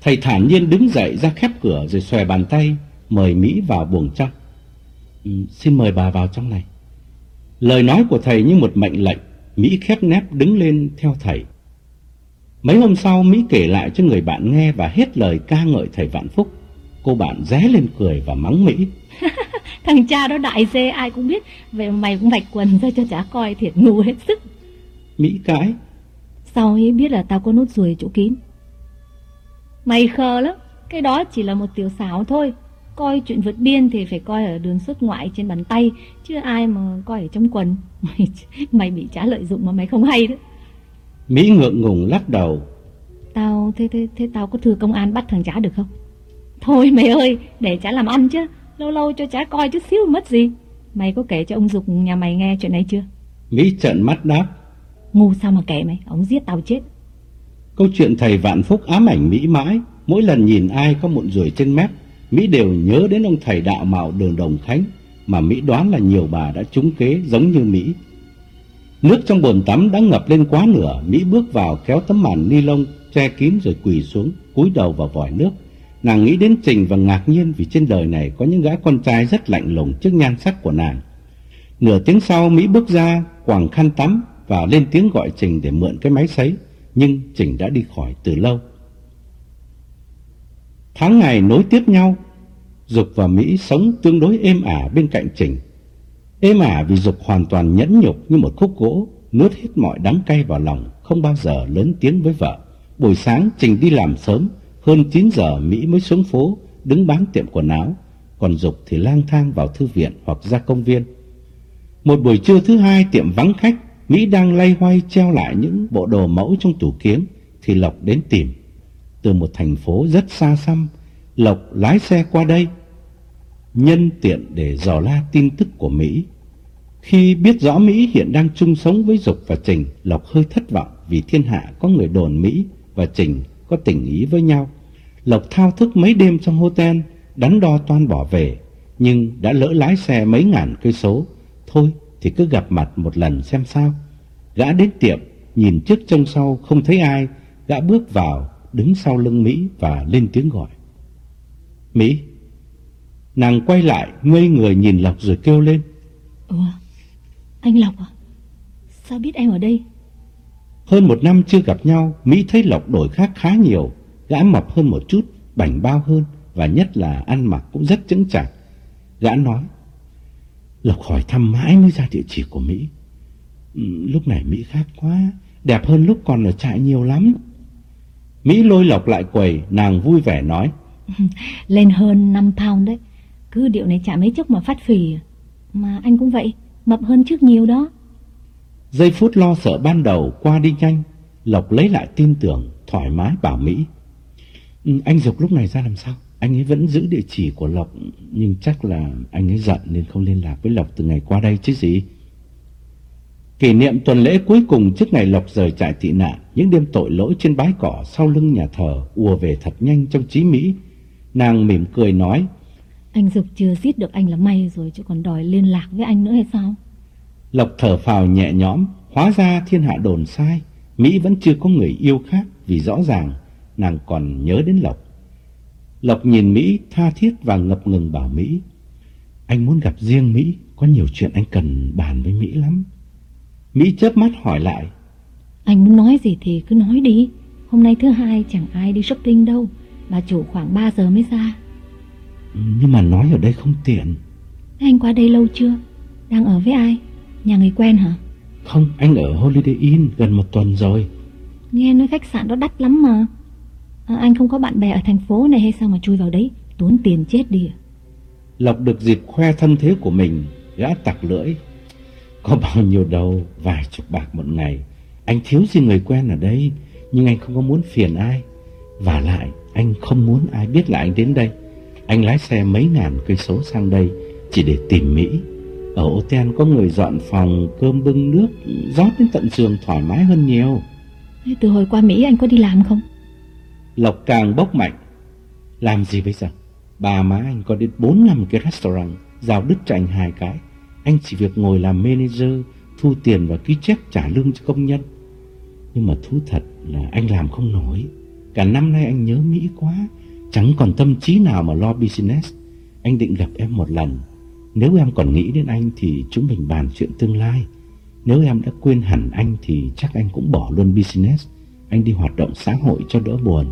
Thầy thản nhiên đứng dậy ra khép cửa rồi xòe bàn tay mời Mỹ vào buồng trong. Ừ, xin mời bà vào trong này. Lời nói của thầy như một mệnh lệnh. Mỹ khép nép đứng lên theo thầy. Mấy hôm sau Mỹ kể lại cho người bạn nghe và hết lời ca ngợi thầy Vạn Phúc. Cô bạn ré lên cười và mắng Mỹ. Thằng cha đó đại dê ai cũng biết. Vậy mà mày cũng vạch quần ra cho chả coi, thiệt ngu hết sức. Mỹ cãi. Sao ấy biết là tao có nốt ruồi chỗ kín? Mày khờ lắm. Cái đó chỉ là một tiểu xảo thôi. Coi chuyện vượt biên thì phải coi ở đường xuất ngoại trên bàn tay, chứ ai mà coi ở trong quần. Mày, mày bị trả lợi dụng mà mày không hay đấy. Mỹ ngượng ngùng lắc đầu. Tao, thế, thế, thế tao có thưa công an bắt thằng chả được không? Thôi mày ơi, để chả làm ăn chứ. Lâu lâu cho chả coi chút xíu mất gì. Mày có kể cho ông Dục nhà mày nghe chuyện này chưa? Mỹ trợn mắt đáp. Ngu sao mà kể mày, ông giết tao chết. Câu chuyện thầy Vạn Phúc ám ảnh Mỹ mãi. Mỗi lần nhìn ai có mụn ruồi trên mép, Mỹ đều nhớ đến ông thầy đạo mạo đường Đồng Khánh, mà Mỹ đoán là nhiều bà đã trúng kế giống như Mỹ. Nước trong bồn tắm đã ngập lên quá nửa. Mỹ bước vào kéo tấm màn ni lông che kín rồi quỳ xuống, cúi đầu vào vòi nước. Nàng nghĩ đến Trình và ngạc nhiên vì trên đời này có những gã con trai rất lạnh lùng trước nhan sắc của nàng. Nửa tiếng sau Mỹ bước ra, quàng khăn tắm và lên tiếng gọi Trình để mượn cái máy sấy, nhưng Trình đã đi khỏi từ lâu. Tháng ngày nối tiếp nhau, Dục và Mỹ sống tương đối êm ả bên cạnh Trình. Êm ả vì Dục hoàn toàn nhẫn nhục như một khúc gỗ, nuốt hết mọi đắng cay vào lòng, không bao giờ lớn tiếng với vợ. Buổi sáng Trình đi làm sớm, hơn chín giờ Mỹ mới xuống phố đứng bán tiệm quần áo, còn Dục thì lang thang vào thư viện hoặc ra công viên. Một buổi trưa thứ hai tiệm vắng khách, Mỹ đang loay hoay treo lại những bộ đồ mẫu trong tủ kiếng thì Lộc đến tìm. Từ một thành phố rất xa xăm, Lộc lái xe qua đây, nhân tiện để dò la tin tức của Mỹ. Khi biết rõ Mỹ hiện đang chung sống với Dục và Trình, Lộc hơi thất vọng vì thiên hạ có người đồn Mỹ và Trình có tình ý với nhau. Lộc thao thức mấy đêm trong hotel, đắn đo toan bỏ về, nhưng đã lỡ lái xe mấy ngàn cây số. Thôi thì cứ gặp mặt một lần xem sao. Gã đến tiệm, nhìn trước trông sau không thấy ai, gã bước vào, đứng sau lưng Mỹ và lên tiếng gọi. Mỹ. Nàng quay lại, ngây người nhìn Lộc rồi kêu lên. Ủa, anh Lộc à? Sao biết em ở đây? Hơn một năm chưa gặp nhau, Mỹ thấy Lộc đổi khác khá nhiều. Gã mập hơn một chút, bảnh bao hơn, và nhất là ăn mặc cũng rất chững chạc. Gã nói. Lộc hỏi thăm mãi mới ra địa chỉ của Mỹ. Ừ, lúc này Mỹ khác quá, đẹp hơn lúc còn ở trại nhiều lắm. Mỹ lôi Lộc lại quầy, nàng vui vẻ nói. Lên hơn năm pound đấy. Cứ điệu này chả mấy chốc mà phát phì. Mà anh cũng vậy, mập hơn trước nhiều đó. Giây phút lo sợ ban đầu qua đi nhanh, Lộc lấy lại tin tưởng, thoải mái bảo Mỹ. Ừ, anh Dục lúc này ra làm sao? Anh ấy vẫn giữ địa chỉ của Lộc, nhưng chắc là anh ấy giận nên không liên lạc với Lộc từ ngày qua đây chứ gì. Kỷ niệm tuần lễ cuối cùng trước ngày Lộc rời trại tị nạn, những đêm tội lỗi trên bãi cỏ sau lưng nhà thờ ùa về thật nhanh trong trí Mỹ. Nàng mỉm cười nói. Anh Dục chưa giết được anh là may rồi, chứ còn đòi liên lạc với anh nữa hay sao? Lộc thở phào nhẹ nhõm. Hóa ra thiên hạ đồn sai, Mỹ vẫn chưa có người yêu khác, vì rõ ràng nàng còn nhớ đến Lộc. Lộc nhìn Mỹ tha thiết và ngập ngừng bảo Mỹ. Anh muốn gặp riêng Mỹ, có nhiều chuyện anh cần bàn với Mỹ lắm. Mỹ chớp mắt hỏi lại. Anh muốn nói gì thì cứ nói đi. Hôm nay thứ hai chẳng ai đi shopping đâu. Bà chủ khoảng ba giờ mới ra. Nhưng mà nói ở đây không tiện. Anh qua đây lâu chưa? Đang ở với ai? Nhà người quen hả? Không, anh ở Holiday Inn gần một tuần rồi. Nghe nói khách sạn đó đắt lắm mà. À, anh không có bạn bè ở thành phố này hay sao mà chui vào đấy? Tốn tiền chết đi. Lộc được dịp khoe thân thế của mình, gã tặc lưỡi. Có bao nhiêu đâu, vài chục bạc một ngày. Anh thiếu gì người quen ở đây, nhưng anh không có muốn phiền ai. Và lại, anh không muốn ai biết là anh đến đây. Anh lái xe mấy ngàn cây số sang đây chỉ để tìm Mỹ. Ở hotel có người dọn phòng, cơm bưng nước, rót đến tận giường thoải mái hơn nhiều. Từ hồi qua Mỹ anh có đi làm không? Lộc càng bốc mạnh. Làm gì bây giờ? Bà má anh có đến bốn năm cái restaurant, giao đứt cho anh hai cái. Anh chỉ việc ngồi làm manager, thu tiền và ký check trả lương cho công nhân. Nhưng mà thú thật là anh làm không nổi. Cả năm nay anh nhớ Mỹ quá, chẳng còn tâm trí nào mà lo business. Anh định gặp em một lần. Nếu em còn nghĩ đến anh thì chúng mình bàn chuyện tương lai. Nếu em đã quên hẳn anh thì chắc anh cũng bỏ luôn business. Anh đi hoạt động xã hội cho đỡ buồn.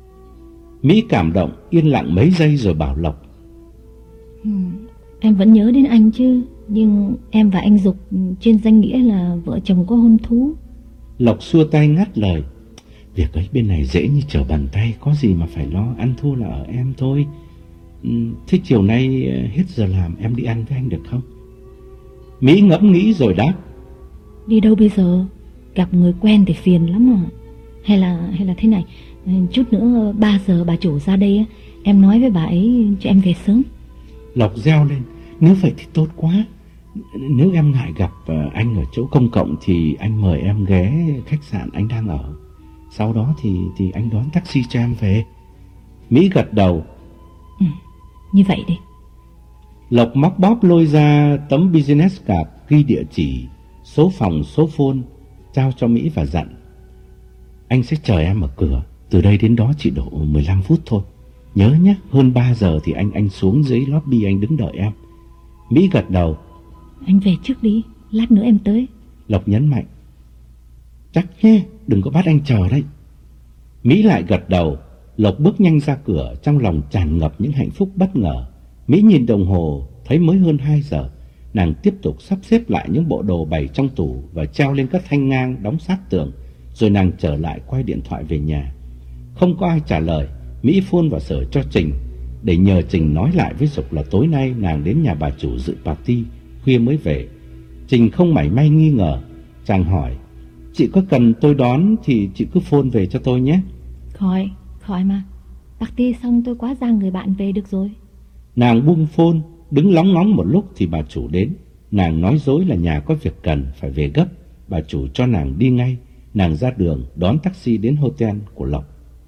Mỹ cảm động, yên lặng mấy giây rồi bảo Lộc: ừ, Em vẫn nhớ đến anh chứ, nhưng em và anh Dục trên danh nghĩa là vợ chồng có hôn thú. Lộc xua tay ngắt lời: Việc ấy bên này dễ như trở bàn tay, có gì mà phải lo, ăn thua là ở em thôi. ừ, Thế chiều nay hết giờ làm em đi ăn với anh được không? Mỹ ngẫm nghĩ rồi đáp: Đi đâu bây giờ? Gặp người quen thì phiền lắm à. Hay là hay là thế này, chút nữa ba giờ bà chủ ra đây, em nói với bà ấy cho em về sớm. Lộc reo lên: Nếu vậy thì tốt quá. Nếu em ngại gặp anh ở chỗ công cộng thì anh mời em ghé khách sạn anh đang ở. Sau đó thì thì anh đón taxi cho em về. Mỹ gật đầu: ừ, Như vậy đi. Lộc móc bóp lôi ra tấm business card ghi địa chỉ, số phòng, số phone, trao cho Mỹ và dặn: Anh sẽ chờ em ở cửa, từ đây đến đó chỉ độ mười lăm phút thôi. Nhớ nhé, hơn ba giờ thì anh anh xuống dưới lobby anh đứng đợi em. Mỹ gật đầu: Anh về trước đi, lát nữa em tới. Lộc nhấn mạnh: Chắc nhé, đừng có bắt anh chờ đấy. Mỹ lại gật đầu. Lộc bước nhanh ra cửa, trong lòng tràn ngập những hạnh phúc bất ngờ. Mỹ nhìn đồng hồ, thấy mới hơn hai giờ. Nàng tiếp tục sắp xếp lại những bộ đồ bày trong tủ và treo lên các thanh ngang đóng sát tường. Rồi nàng trở lại quay điện thoại về nhà. Không có ai trả lời. Mỹ phone vào Sở cho Trình, để nhờ Trình nói lại với Dục là tối nay nàng đến nhà bà chủ dự party, khuya mới về. Trình không mảy may nghi ngờ. Chàng hỏi: Chị có cần tôi đón thì chị cứ phone về cho tôi nhé. Khỏi, khỏi mà. Party xong tôi quá giang người bạn về được rồi. Nàng buông phone, đứng lóng ngóng một lúc thì bà chủ đến. Nàng nói dối là nhà có việc cần, phải về gấp. Bà chủ cho nàng đi ngay. Nàng ra đường, đón taxi đến hotel của Lộc.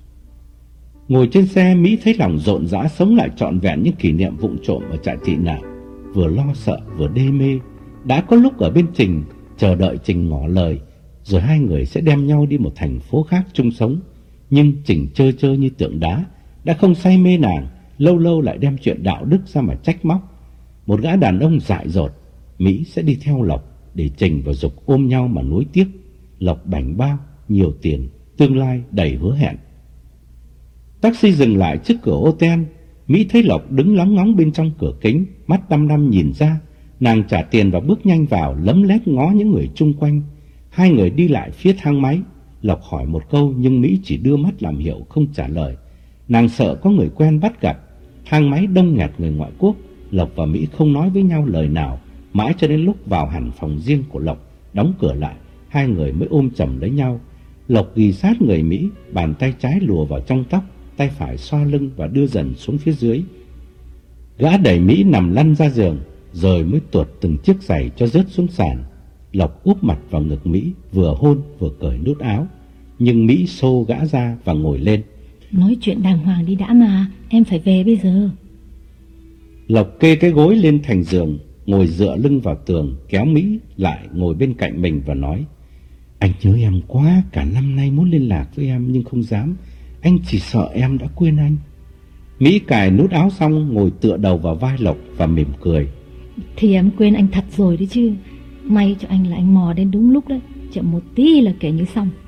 Ngồi trên xe, Mỹ thấy lòng rộn rã, sống lại trọn vẹn những kỷ niệm vụng trộm ở trại tị nạn. Vừa lo sợ, vừa đê mê. Đã có lúc ở bên Trình, chờ đợi Trình ngỏ lời, rồi hai người sẽ đem nhau đi một thành phố khác chung sống. Nhưng Trình chơ chơ như tượng đá, đã không say mê nàng, lâu lâu lại đem chuyện đạo đức ra mà trách móc. Một gã đàn ông dại dột. Mỹ sẽ đi theo Lộc, để Trình và Dục ôm nhau mà nuối tiếc. Lộc bảnh bao, nhiều tiền, tương lai đầy hứa hẹn. Taxi dừng lại trước cửa hotel. Mỹ thấy Lộc đứng lóng ngóng bên trong cửa kính, mắt đăm đăm nhìn ra. Nàng trả tiền và bước nhanh vào, lấm lét ngó những người chung quanh. Hai người đi lại phía thang máy. Lộc hỏi một câu nhưng Mỹ chỉ đưa mắt làm hiệu, không trả lời. Nàng sợ có người quen bắt gặp. Thang máy đông nghẹt người ngoại quốc. Lộc và Mỹ không nói với nhau lời nào, mãi cho đến lúc vào hẳn phòng riêng của Lộc, đóng cửa lại, hai người mới ôm chầm lấy nhau. Lộc ghì sát người Mỹ, bàn tay trái lùa vào trong tóc, tay phải xoa lưng và đưa dần xuống phía dưới. Gã đẩy Mỹ nằm lăn ra giường, rồi mới tuột từng chiếc giày cho rớt xuống sàn. Lộc úp mặt vào ngực Mỹ, vừa hôn vừa cởi nút áo. Nhưng Mỹ xô gã ra và ngồi lên. Nói chuyện đàng hoàng đi đã mà, em phải về bây giờ. Lộc kê cái gối lên thành giường, ngồi dựa lưng vào tường, kéo Mỹ lại ngồi bên cạnh mình và nói: Anh nhớ em quá, cả năm nay muốn liên lạc với em nhưng không dám. Anh chỉ sợ em đã quên anh. Mỹ cài nút áo xong, ngồi tựa đầu vào vai Lộc và mỉm cười. Thì em quên anh thật rồi đấy chứ. May cho anh là anh mò đến đúng lúc đấy, chậm một tí là kể như xong.